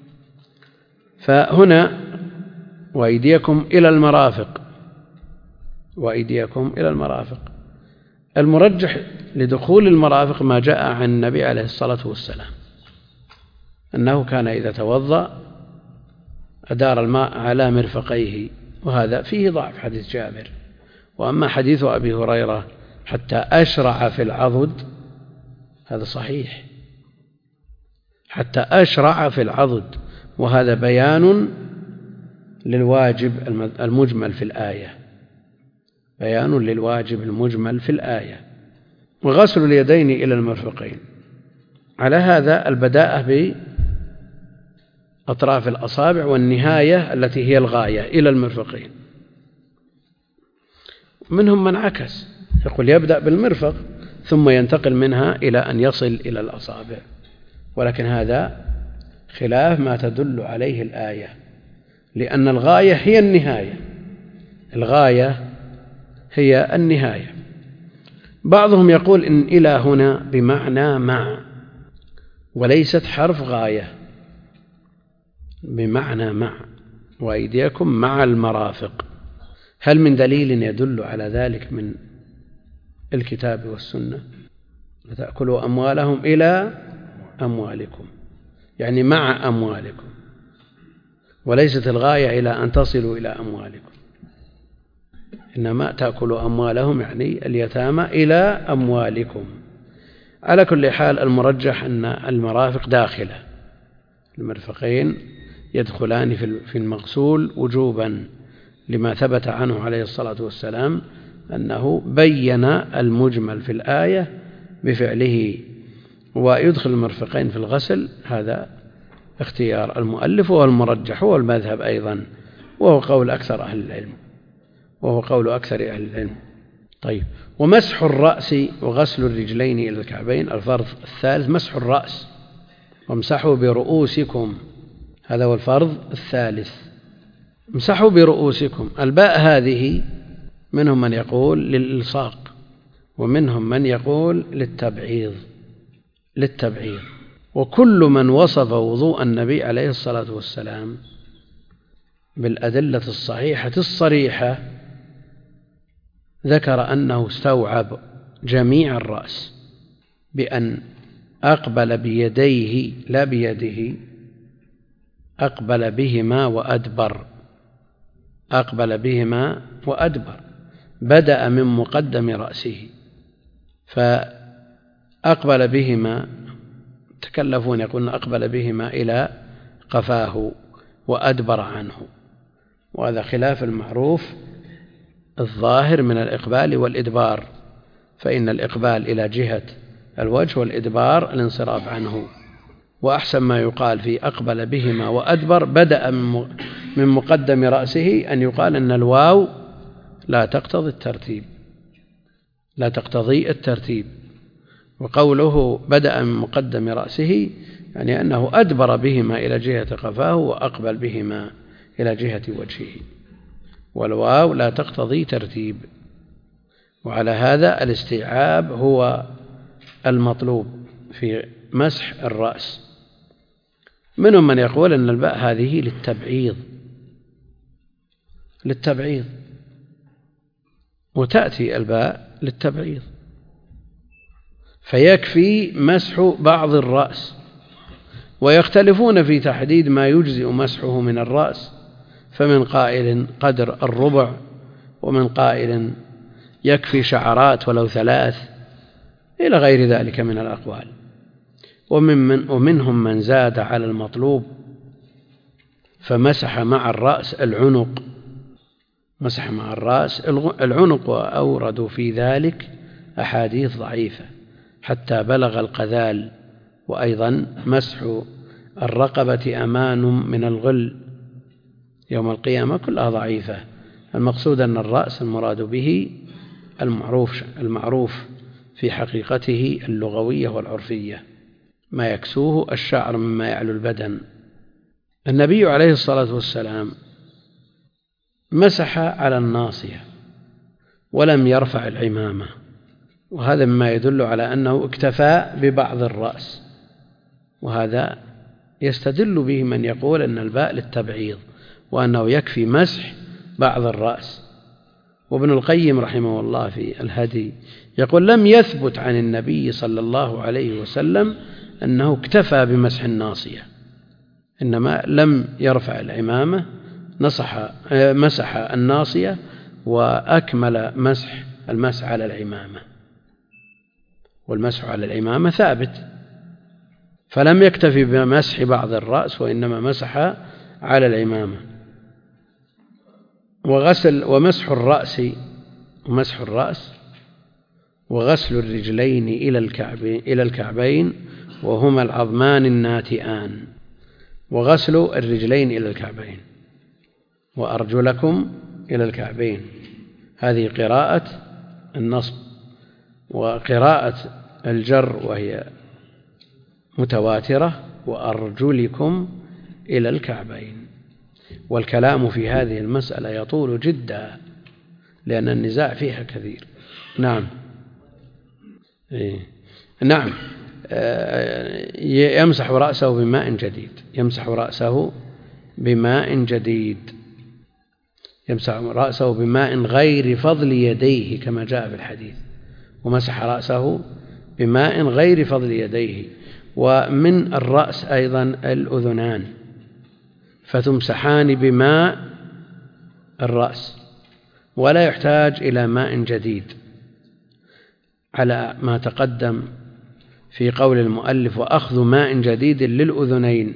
فهنا وأيديكم إلى المرافق، وأيديكم إلى المرافق، المرجح لدخول المرافق ما جاء عن النبي عليه الصلاة والسلام أنه كان إذا توضأ أدار الماء على مرفقيه، وهذا فيه ضعف حديث جابر. وأما حديث أبي هريرة حتى أشرع في العضد هذا صحيح، حتى أشرع في العضد، وهذا بيان للواجب المجمل في الآية، بيان للواجب المجمل في الآية. وغسل اليدين إلى المرفقين، على هذا البداءة بأطراف الأصابع، والنهاية التي هي الغاية إلى المرفقين. منهم من عكس، يقول يبدأ بالمرفق ثم ينتقل منها إلى أن يصل إلى الأصابع، ولكن هذا خلاف ما تدل عليه الآية، لأن الغاية هي النهاية، الغاية هي النهاية. بعضهم يقول إن إلى هنا بمعنى مع، وليست حرف غاية، بمعنى مع، وأيديكم مع المرافق. هل من دليل يدل على ذلك من الكتاب والسنة؟ تأكلوا أموالهم إلى أموالكم، يعني مع أموالكم، وليست الغاية إلى أن تصلوا إلى أموالكم، إنما تأكلوا أموالهم يعني اليتامى إلى أموالكم. على كل حال المرجح أن المرافق داخلة، المرفقين يدخلان في المغسول وجوبا، لما ثبت عنه عليه الصلاة والسلام أنه بين المجمل في الآية بفعله. ويدخل المرفقين في الغسل، هذا اختيار المؤلف وهو المرجح، هو المذهب أيضا، وهو قول أكثر أهل العلم وهو قول أكثر أهل العلم. طيب، ومسح الرأس وغسل الرجلين إلى الكعبين. الفرض الثالث مسح الرأس، وامسحوا برؤوسكم، هذا هو الفرض الثالث، امسحوا برؤوسكم. الباء هذه منهم من يقول للإلصاق، ومنهم من يقول للتبعيض للتبعيض وكل من وصف وضوء النبي عليه الصلاة والسلام بالأدلة الصحيحة الصريحة ذكر أنه استوعب جميع الرأس، بأن أقبل بيديه لا بيده، أقبل بهما وأدبر، أقبل بهما وأدبر، بدأ من مقدم رأسه، فأقبل بهما، تكلفون يقولون أقبل بهما إلى قفاه وأدبر عنه، وهذا خلاف المعروف الظاهر من الإقبال والإدبار، فإن الإقبال إلى جهة الوجه والإدبار الانصراف عنه. وأحسن ما يقال في أقبل بهما وأدبر بدأ من مقدم رأسه أن يقال أن الواو لا تقتضي الترتيب لا تقتضي الترتيب وقوله بدأ من مقدم رأسه يعني أنه أدبر بهما إلى جهة قفاه وأقبل بهما إلى جهة وجهه، والواو لا تقتضي ترتيب. وعلى هذا الاستيعاب هو المطلوب في مسح الرأس. منهم من يقول أن الباء هذه للتبعيض للتبعيض وتأتي الباء للتبعيض، فيكفي مسح بعض الرأس، ويختلفون في تحديد ما يجزئ مسحه من الرأس، فمن قائل قدر الربع، ومن قائل يكفي شعرات ولو ثلاث، إلى غير ذلك من الأقوال. ومن من ومنهم من زاد على المطلوب فمسح مع الرأس العنق مسح مع الرأس العنق وأوردوا في ذلك أحاديث ضعيفة حتى بلغ القذال. وأيضا مسح الرقبة أمان من الغل يوم القيامة كلها ضعيفة. المقصود أن الرأس المراد به المعروف المعروف في حقيقته اللغوية والعرفية، ما يكسوه الشعر مما يعلو البدن. النبي عليه الصلاة والسلام مسح على الناصية ولم يرفع العمامة، وهذا مما يدل على أنه اكتفى ببعض الرأس، وهذا يستدل به من يقول أن الباء للتبعيض وأنه يكفي مسح بعض الرأس. وابن القيم رحمه الله في الهدي يقول لم يثبت عن النبي صلى الله عليه وسلم أنه اكتفى بمسح الناصية، إنما لم يرفع العمامة، نصح مسح الناصية وأكمل مسح المسح على العمامة، والمسح على العمامة ثابت، فلم يكتفي بمسح بعض الرأس وإنما مسح على العمامة. وغسل ومسح الرأس ومسح الرأس وغسل الرجلين إلى الكعبين إلى الكعبين وهما العظمان الناتئان، وغسل الرجلين إلى الكعبين وأرجلكم إلى الكعبين، هذه قراءة النصب. وقراءة الجر وهي متواترة وأرجلكم إلى الكعبين. والكلام في هذه المسألة يطول جدا لأن النزاع فيها كثير. نعم إيه. نعم يمسح رأسه بماء جديد يمسح رأسه بماء جديد يمسح رأسه بماء غير فضل يديه كما جاء في الحديث، ومسح رأسه بماء غير فضل يديه. ومن الرأس أيضا الأذنان، فتمسحان بماء الرأس ولا يحتاج إلى ماء جديد، على ما تقدم في قول المؤلف وأخذ ماء جديد للأذنين.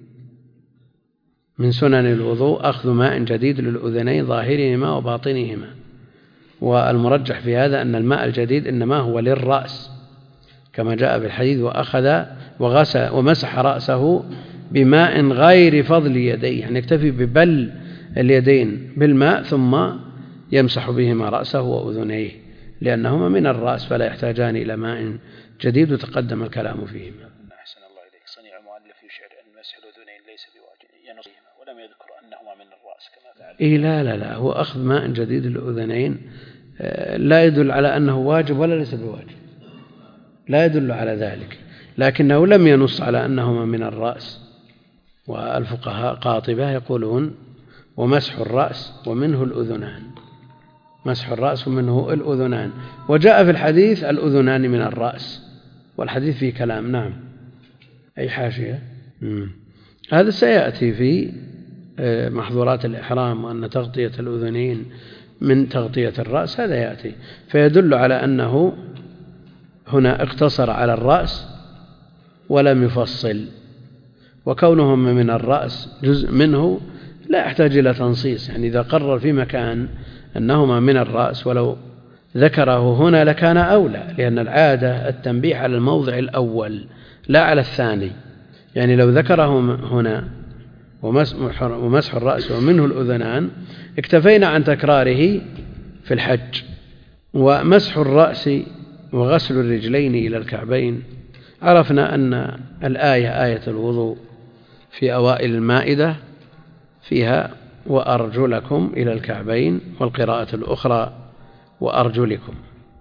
من سنن الوضوء أخذ ماء جديد للأذنين ظاهرهما وباطنهما، والمرجح في هذا أن الماء الجديد إنما هو للرأس كما جاء بالحديث وأخذ وغسل ومسح رأسه بماء غير فضل يديه، يعني يكتفي ببل اليدين بالماء ثم يمسح بهما رأسه وأذنيه لأنهما من الرأس فلا يحتاجان إلى ماء جديد وتقدم الكلام فيهما. أحسن الله إليك. صنيع المؤلف يشعر أن مسح الأذنين ليس بواجب ينصيهما ولم يذكر أنهما من الرأس كما فعل. إيه لا لا لا هو أخذ ماء جديد للأذنين لا يدل على أنه واجب ولا ليس بواجب، لا يدل على ذلك، لكنه لم ينص على أنهما من الرأس. والفقهاء قاطبة يقولون ومسح الرأس ومنه الأذنان، مسح الرأس ومنه الأذنان، وجاء في الحديث الأذنان من الرأس، والحديث فيه كلام. نعم أي حاشية مم. هذا سيأتي في محظورات الإحرام، وأن تغطية الأذنين من تغطية الرأس، هذا يأتي فيدل على أنه هنا اقتصر على الرأس ولم يفصل، وكونهم من الرأس جزء منه لا يحتاج إلى تنصيص، يعني إذا قرر في مكان أنهما من الرأس ولو ذكره هنا لكان أولى، لأن العادة التنبيه على الموضع الأول لا على الثاني، يعني لو ذكره هنا ومسح الرأس ومنه الأذنان اكتفينا عن تكراره في الحج. ومسح الرأس وغسل الرجلين إلى الكعبين عرفنا أن الآية آية الوضوء في أوائل المائدة فيها وأرجلكم إلى الكعبين، والقراءة الأخرى وأرجلكم.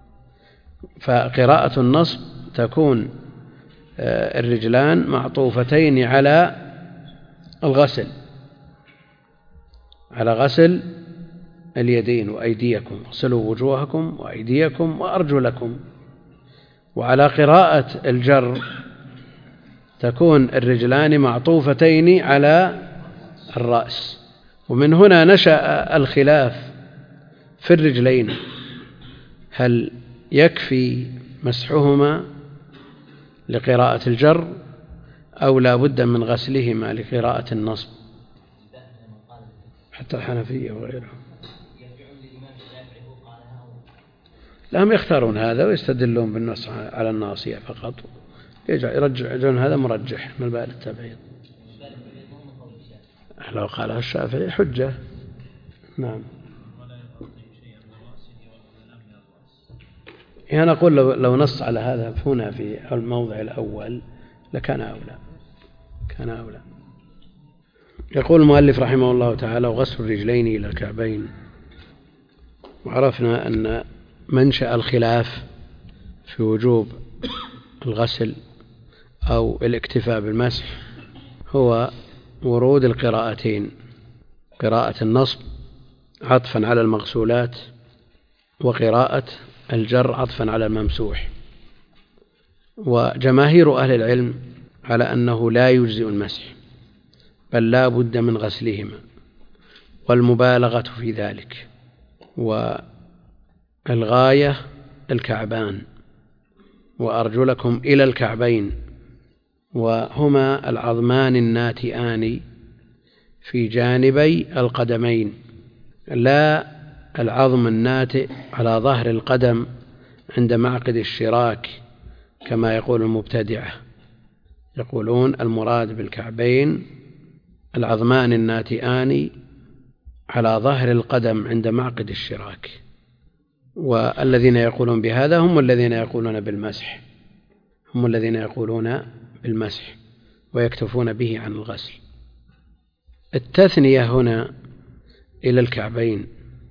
فقراءة النصب تكون الرجلان معطوفتين على الغسل، على غسل اليدين وأيديكم، اغسلوا وجوهكم وأيديكم وأرجلكم. وعلى قراءة الجر تكون الرجلان معطوفتين على الرأس. ومن هنا نشأ الخلاف في الرجلين، هل يكفي مسحهما لقراءة الجر أو لا بد من غسلهما لقراءة النصب؟ حتى الحنفية وغيرهم لهم يختارون هذا ويستدلون بالنص على الناصية فقط، يرجعون هذا مرجح من باب التبعيض. لو قالها الشافعي حجة. نعم. يعني نقول لو, لو نص على هذا هنا في الموضع الأول لكان أولى، كان أولى. يقول المؤلف رحمه الله تعالى: وغسل الرجلين إلى الكعبين. وعرفنا أن منشأ الخلاف في وجوب الغسل أو الاكتفاء بالمسح هو ورود القراءتين، قراءة النصب عطفا على المغسولات، وقراءة الجر عطفا على الممسوح. وجماهير أهل العلم على أنه لا يجزئ المسح، بل لا بد من غسلهما، والمبالغة في ذلك. والغاية الكعبان، وأرجلكم إلى الكعبين، وهما العظمان الناتئان في جانبي القدمين، لا العظم الناتئ على ظهر القدم عند معقد الشراك كما يقول المبتدعة. يقولون المراد بالكعبين العظمان الناتئان على ظهر القدم عند معقد الشراك. والذين يقولون بهذا هم الذين يقولون بالمسح، هم الذين يقولون بالمسح ويكتفون به عن الغسل. التثنية هنا إلى الكعبين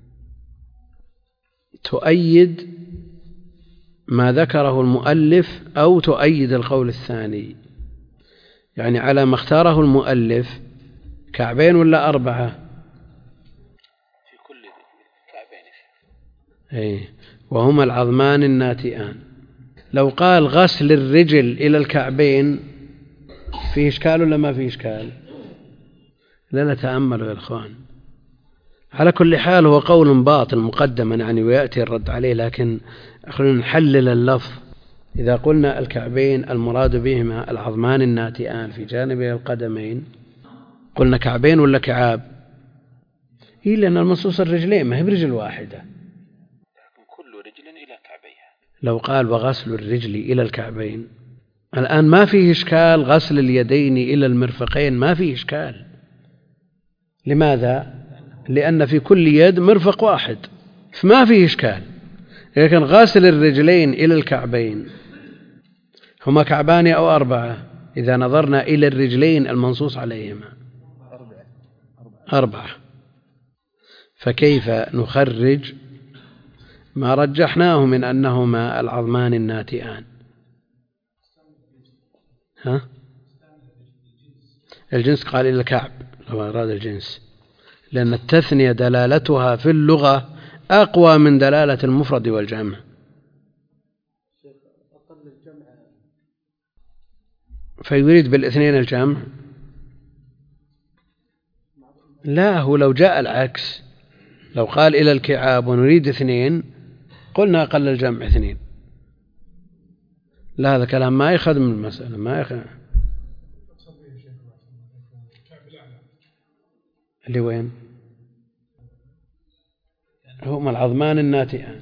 تؤيد ما ذكره المؤلف أو تؤيد القول الثاني؟ يعني على ما اختاره المؤلف كعبين ولا أربعة؟ في كل كعبين. أي، وهما العظمان الناتئان. لو قال غسل الرجل إلى الكعبين فيه إشكال ولا ما فيه إشكال؟ لا نتأمل يا إخوان. على كل حال هو قول باطل مقدما يعني، ويأتي الرد عليه، لكن خلونا نحلل اللفظ. إذا قلنا الكعبين المراد بهما العظمان الناتئان في جانبي القدمين، قلنا كعبين ولا كعاب؟ إيه، لأن المنصوص الرجلين ما هي برجل واحدة، كل رجل إلى كعبيها. لو قال وغسل الرجل إلى الكعبين الآن ما فيه إشكال، غسل اليدين إلى المرفقين ما فيه إشكال. لماذا؟ لأن في كل يد مرفق واحد فما فيه إشكال. لكن غسل الرجلين إلى الكعبين هما كعبان أو أربعة؟ إذا نظرنا إلى الرجلين المنصوص عليهما أربعة، فكيف نخرج ما رجحناه من أنهما العظمان الناتئان؟ ها؟ الجنس قال إلى الكعب لو أراد الجنس، لأن التثنية دلالتها في اللغة أقوى من دلالة المفرد والجمع. فيريد بالاثنين الجمع؟ لا، هو لو جاء العكس، لو قال إلى الكعاب ونريد اثنين قلنا أقل الجمع اثنين. لا، هذا كلام ما يخدم المسألة، ما يخدم. اللي وين؟ هما العظمان الناتئان.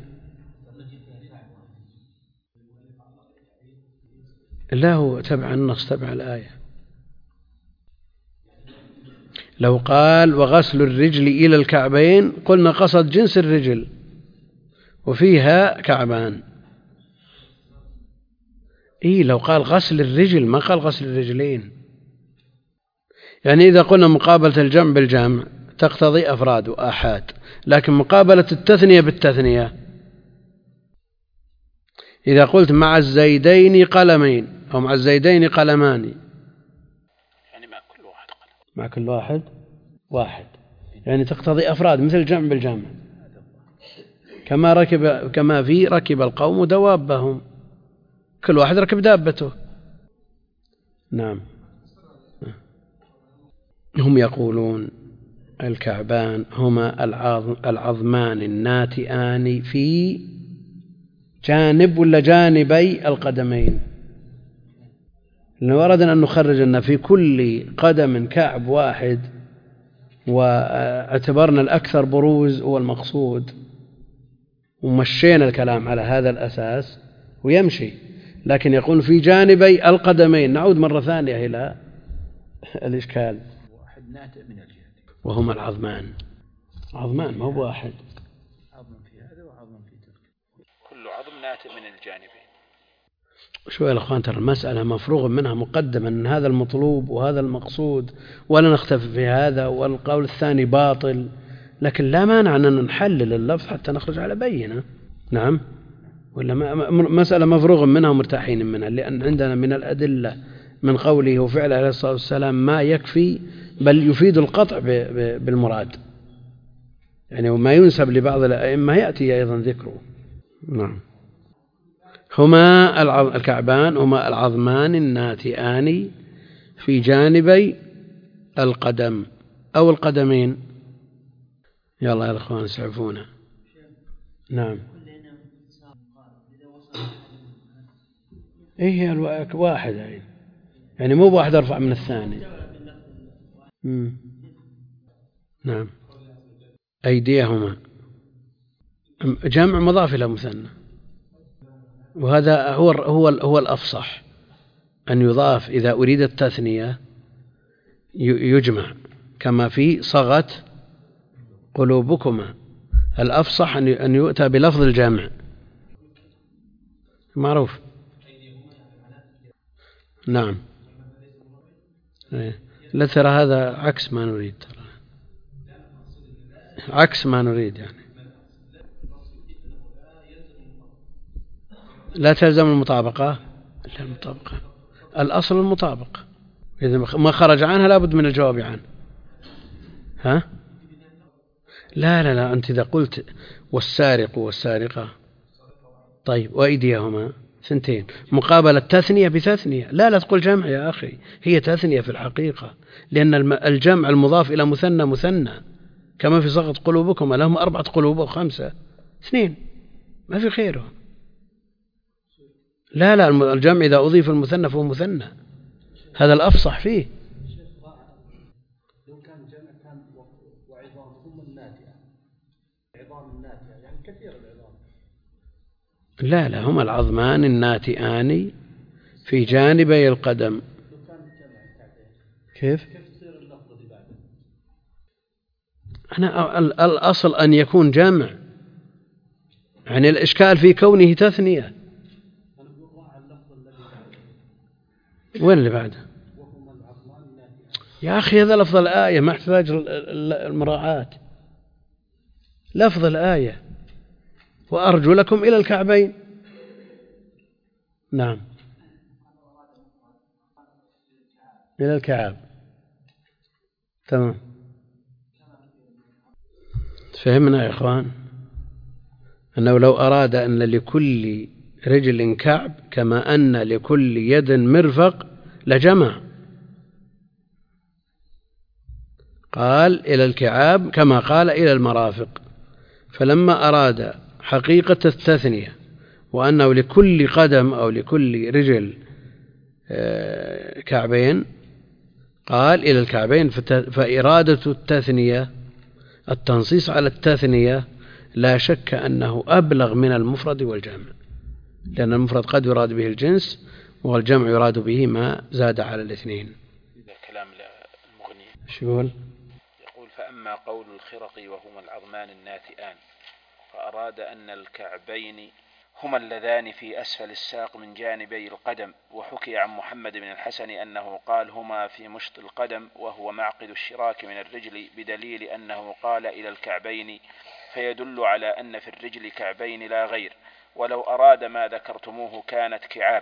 لا، هو تبع النص، تبع الآية. لو قال وغسل الرجل إلى الكعبين قلنا قصد جنس الرجل وفيها كعبان. إيه لو قال غسل الرجل ما قال غسل الرجلين. يعني إذا قلنا مقابلة الجمع بالجمع تقتضي أفراد وآحاد، لكن مقابلة التثنية بالتثنية إذا قلت مع الزيدين قلمين أو مع الزيدين قلمان، يعني مع كل واحد قلم، مع كل واحد واحد، يعني تقتضي أفراد مثل الجمع بالجمع. كما ركب كما في ركب القوم دوابهم، كل واحد ركب دابته. نعم. هم يقولون الكعبان هما العظمان الناتئان في جانب ولا جانبي القدمين، لأنه أردنا أن نخرج أن في كل قدم كعب واحد، واعتبرنا الأكثر بروز هو المقصود ومشينا الكلام على هذا الأساس ويمشي. لكن يقول في جانبي القدمين، نعود مرة ثانية إلى الإشكال. واحد ناتئ من الجهة وهما العظمان، عظمان ما هو واحد، عظم في هذا وعظم في تلك، كل عظم ناتئ من الجانبين. شوية يا أخوان، ترى المسألة مفروغ منها مقدما أن هذا المطلوب وهذا المقصود، ولا نختفي في هذا، والقول الثاني باطل، لكن لا مانع أن نحلل اللفظ حتى نخرج على بينة. نعم، ولا مسألة مفروغ منها ومرتاحين منها، لأن عندنا من الأدلة من قوله وفعله عليه الصلاة والسلام ما يكفي بل يفيد القطع بالمراد، يعني وما ينسب لبعض الأئمة يأتي أيضا ذكره. نعم. هما الكعبان هما العظمان الناتئان في جانبي القدم أو القدمين. يلا يا أخوان اسعفونا. نعم. إيه الواحد يعني, يعني مو بواحد أرفع من الثاني. مم. نعم. أيديهما جمع مضاف إلى مثنى، وهذا هو هو هو الأفصح أن يضاف إذا أريد التثنية يجمع، كما في صغت قلوبكما، الأفصح أن يؤتى بلفظ الجمع معروف. نعم. لا ترى هذا عكس ما نريد، ترى عكس ما نريد، يعني لا تلزم المطابقة، لا المطابقة الأصل المطابقة، إذا ما خرج عنها لابد من الجواب عنه. ها؟ لا لا لا، أنت إذا قلت والسارق والسارقة، طيب وأيديهما ثنتين، مقابلة تثنية بتثنية، لا لا تقول جمع يا أخي، هي تثنية في الحقيقة، لأن الجمع المضاف إلى مثنى مثنى، كما في صغت قلوبكم لهم أربعة قلوب أو خمسة، اثنين ما في خيره. لا لا، الجمع إذا أضيف المثنى فهو مثنى، هذا الأفصح فيه. لو كان جمع كان وعظامهم الناتئة، عظام الناتئة يعني كثير العظام. لا لا، هما العظمان الناتئان في جانبي القدم. كيف؟ كيف تصير اللفظة دي بعد؟ أنا الأصل أن يكون جمع، يعني الإشكال في كونه تثنية. وين اللي بعده؟ يا أخي هذا لفظ الآية، ما احتاج المراعاة، لفظ الآية وأرجلكم إلى الكعبين. نعم، إلى الكعب. تمام، فهمنا يا إخوان أنه لو أراد أن لكل رجل كعب كما أن لكل يد مرفق لجمع، قال إلى الكعاب كما قال إلى المرافق، فلما أراد حقيقة التثنية وأنه لكل قدم أو لكل رجل كعبين قال إلى الكعبين، فإرادة التثنية التنصيص على التثنية لا شك أنه أبلغ من المفرد والجمع، لأن المفرد قد يراد به الجنس والجمع يراد به ما زاد على الاثنين. كلام المغني شو يقول؟ أما قول الخرقي وهما العظمان الناتئان، فأراد أن الكعبين هما اللذان في أسفل الساق من جانبي القدم. وحكي عن محمد بن الحسن أنه قال هما في مشط القدم، وهو معقد الشراك من الرجل، بدليل أنه قال إلى الكعبين، فيدل على أن في الرجل كعبين لا غير. ولو أراد ما ذكرتموه كانت كعاب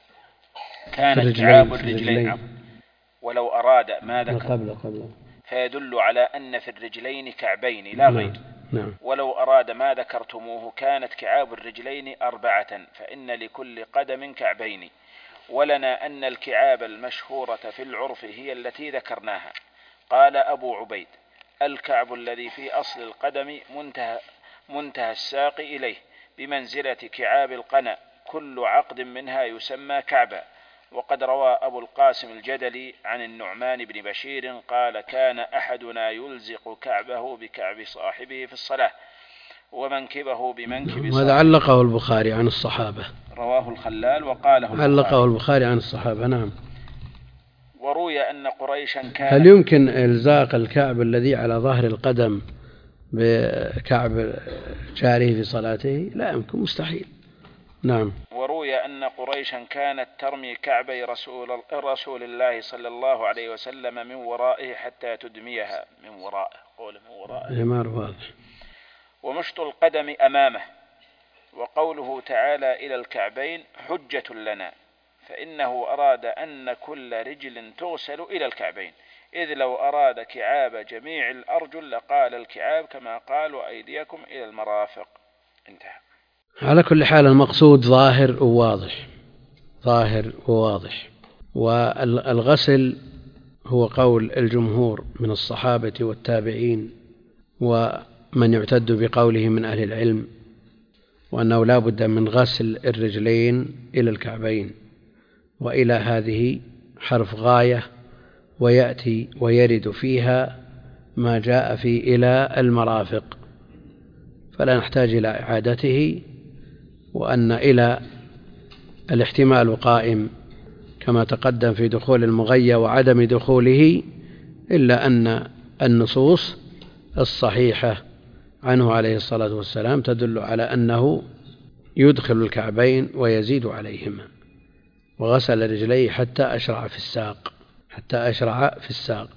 كانت كعاب الرجلين. ولو أراد ما ذكرتموه فيدل على أن في الرجلين كعبين لا غير. نعم. ولو أراد ما ذكرتموه كانت كعاب الرجلين أربعة، فإن لكل قدم كعبين. ولنا أن الكعاب المشهورة في العرف هي التي ذكرناها. قال أبو عبيد: الكعب الذي في أصل القدم منتهى, منتهى الساق إليه بمنزلة كعاب القنا، كل عقد منها يسمى كعبا. وقد روى أبو القاسم الجدلي عن النعمان بن بشير قال: كان أحدنا يلزق كعبه بكعب صاحبه في الصلاة ومنكبه بمنكب صاحبه. هذا علقه البخاري عن الصحابة، رواه الخلال وقاله علقه البخاري عن الصحابة. نعم. وروي أن قريشا كان. هل يمكن إلزاق الكعب الذي على ظهر القدم بكعب جاره في صلاته؟ لا يمكن، مستحيل. نعم. وروي أن قريشا كانت ترمي كعبي رسول, رسول الله صلى الله عليه وسلم من ورائه حتى تدميها. من ورائه، قول من ورائه واضح. ومشط القدم أمامه. وقوله تعالى إلى الكعبين حجة لنا، فإنه أراد أن كل رجل تغسل إلى الكعبين، إذ لو أراد كعاب جميع الأرجل لقال الكعاب كما قال وأيديكم إلى المرافق. انتهى. على كل حال المقصود ظاهر وواضح، ظاهر وواضح. والغسل هو قول الجمهور من الصحابة والتابعين ومن يعتد بقوله من أهل العلم، وأنه لا بد من غسل الرجلين إلى الكعبين. وإلى هذه حرف غاية، ويأتي ويرد فيها ما جاء في إلى المرافق، فلا نحتاج إلى إعادته. وأن إلى الاحتمال قائم كما تقدم في دخول المغيّ وعدم دخوله، إلا أن النصوص الصحيحة عنه عليه الصلاة والسلام تدل على أنه يدخل الكعبين ويزيد عليهما، وغسل رجليه حتى أشرع في الساق حتى أشرع في الساق.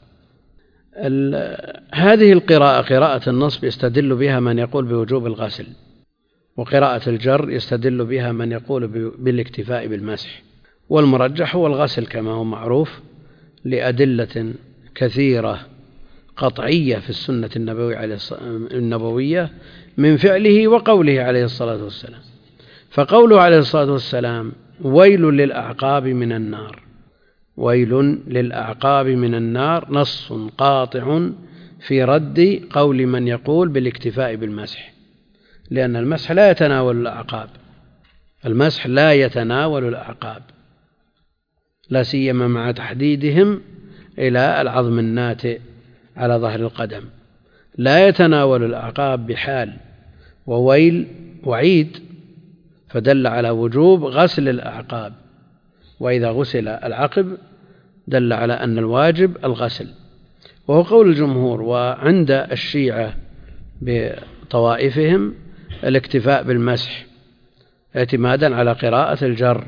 هذه القراءة قراءة النصب يستدل بها من يقول بوجوب الغسل، وقراءة الجر يستدل بها من يقول بالاكتفاء بالمسح. والمرجح هو الغسل كما هو معروف، لأدلة كثيرة قطعية في السنة النبوية من فعله وقوله عليه الصلاة والسلام. فقوله عليه الصلاة والسلام ويل للأعقاب من النار، ويل للأعقاب من النار، نص قاطع في رد قول من يقول بالاكتفاء بالمسح، لأن المسح لا يتناول الأعقاب، المسح لا يتناول الأعقاب، لا سيما مع تحديدهم إلى العظم الناتئ على ظهر القدم، لا يتناول الأعقاب بحال. وويل وعيد، فدل على وجوب غسل الأعقاب، وإذا غسل العقب دل على أن الواجب الغسل، وهو قول الجمهور. وعند الشيعة بطوائفهم الاكتفاء بالمسح اعتمادا على قراءة الجر.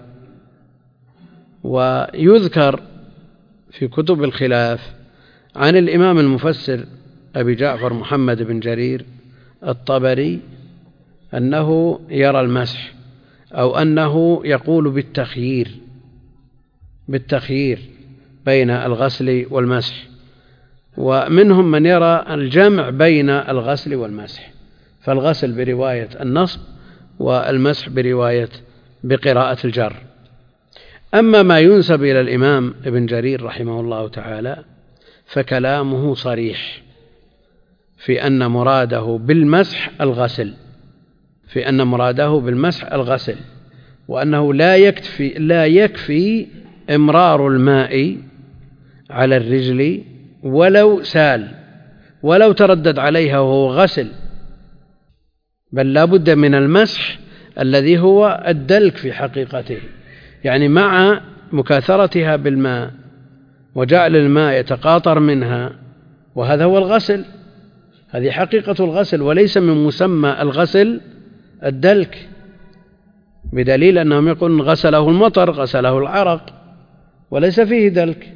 ويذكر في كتب الخلاف عن الإمام المفسر أبي جعفر محمد بن جرير الطبري أنه يرى المسح، أو أنه يقول بالتخيير بالتخيير بين الغسل والمسح، ومنهم من يرى الجمع بين الغسل والمسح، فالغسل برواية النصب والمسح برواية بقراءة الجر. أما ما ينسب إلى الإمام ابن جرير رحمه الله تعالى فكلامه صريح في أن مراده بالمسح الغسل في أن مراده بالمسح الغسل وأنه لا يكفي لا يكفي إمرار الماء على الرجل ولو سال ولو تردد عليها وهو غسل، بل لا بد من المسح الذي هو الدلك في حقيقته، يعني مع مكاثرتها بالماء وجعل الماء يتقاطر منها، وهذا هو الغسل. هذه حقيقة الغسل، وليس من مسمى الغسل الدلك، بدليل أنهم يقولون غسله المطر، غسله العرق، وليس فيه دلك.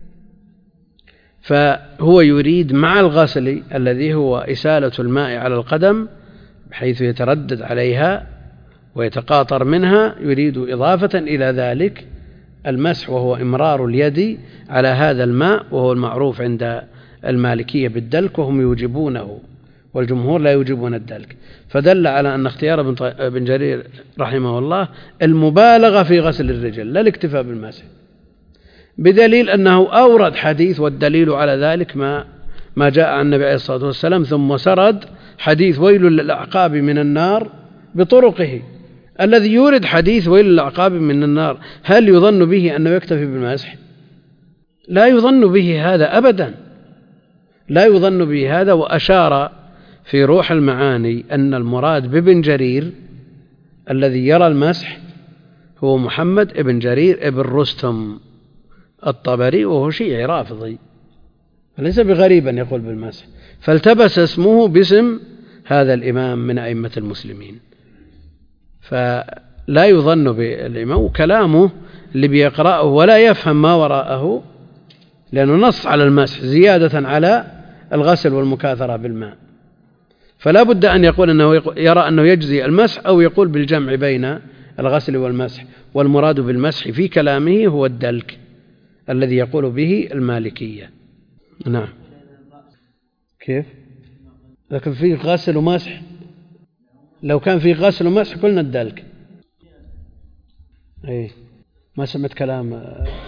فهو يريد مع الغسل الذي هو إسالة الماء على القدم بحيث يتردد عليها ويتقاطر منها، يريد إضافة إلى ذلك المسح، وهو إمرار اليد على هذا الماء، وهو المعروف عند المالكية بالدلك، وهم يوجبونه والجمهور لا يوجبون الدلك. فدل على أن اختيار ابن جرير رحمه الله المبالغة في غسل الرجل لا الاكتفاء بالمسح، بدليل أنه أورد حديث، والدليل على ذلك ما ما جاء عن النبي عليه الصلاة والسلام، ثم سرد حديث ويل للأعقاب من النار بطرقه. الذي يورد حديث ويل للأعقاب من النار هل يظن به أنه يكتفي بالمسح؟ لا يظن به هذا أبدا، لا يظن به هذا. وأشار في روح المعاني أن المراد بابن جرير الذي يرى المسح هو محمد ابن جرير ابن رستم الطبري، وهو شيعي رافضي، فليس بغريبا يقول بالمسح، فالتبس اسمه باسم هذا الإمام من أئمة المسلمين. فلا يظن بالإمام، وكلامه اللي بيقرأه ولا يفهم ما وراءه، لأنه نص على المسح زيادة على الغسل والمكاثرة بالماء، فلا بد أن يقول أنه يرى أنه يجزي المسح، أو يقول بالجمع بين الغسل والمسح، والمراد بالمسح في كلامه هو الدلك الذي يقول به المالكية. نعم. كيف؟ لكن في غسل ومسح، لو كان في غسل ومسح قلنا الدلك. أي ما سمعت كلام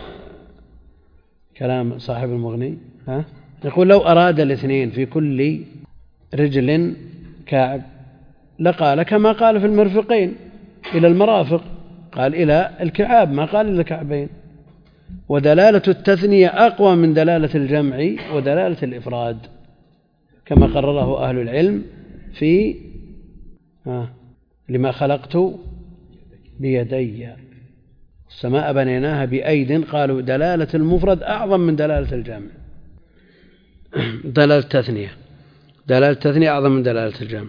كلام صاحب المغني؟ ها؟ يقول لو أراد الاثنين في كل رجل كعب لقال كما قال في المرفقين إلى المرافق، قال إلى الكعاب، ما قال إلى الكعبين. ودلالة التثنية أقوى من دلالة الجمع ودلالة الإفراد، كما قرره أهل العلم في آه لما خلقت بيدي السماء بنيناها بأيد، قالوا دلالة المفرد أعظم من دلالة الجمع. دلالة التثنية دلالة التثنية أعظم من دلالة الجمع.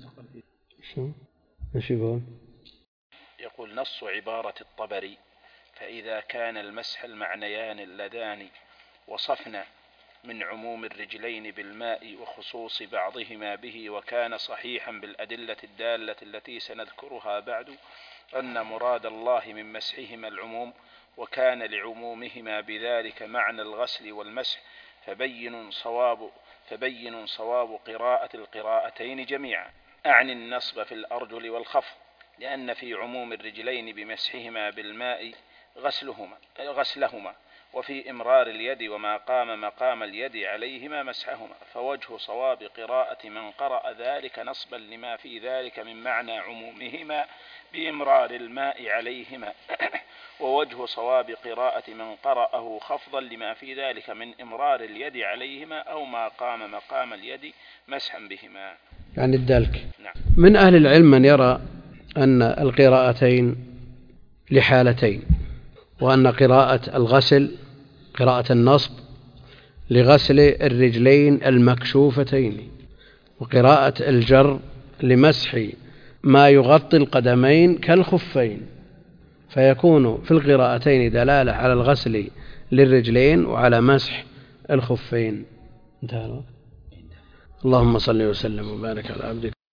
ايش يقول؟ يقول نص عبارة الطبري: فإذا كان المسح المعنيان اللذان وصفنا من عموم الرجلين بالماء وخصوص بعضهما به، وكان صحيحا بالأدلة الدالة التي سنذكرها بعد أن مراد الله من مسحهما العموم، وكان لعمومهما بذلك معنى الغسل والمسح، فبين صواب فبين صواب قراءة القراءتين جميعا، أعني النصب في الأرجل والخفض، لأن في عموم الرجلين بمسحهما بالماء غسلهما, غسلهما وفي إمرار اليد وما قام مقام اليد عليهما مسحهما، فوجه صواب قراءة من قرأ ذلك نصبا لما في ذلك من معنى عمومهما بإمرار الماء عليهما ووجه صواب قراءة من قرأه خفضا لما في ذلك من إمرار اليد عليهما أو ما قام مقام اليد مسحا بهما، يعني الدلك. نعم. من أهل العلم من يرى أن القراءتين لحالتين، وأن قراءة الغسل قراءة النصب لغسل الرجلين المكشوفتين، وقراءة الجر لمسح ما يغطي القدمين كالخفين، فيكون في القراءتين دلالة على الغسل للرجلين وعلى مسح الخفين. انتهى. اللهم صل وسلم وبارك على عبدك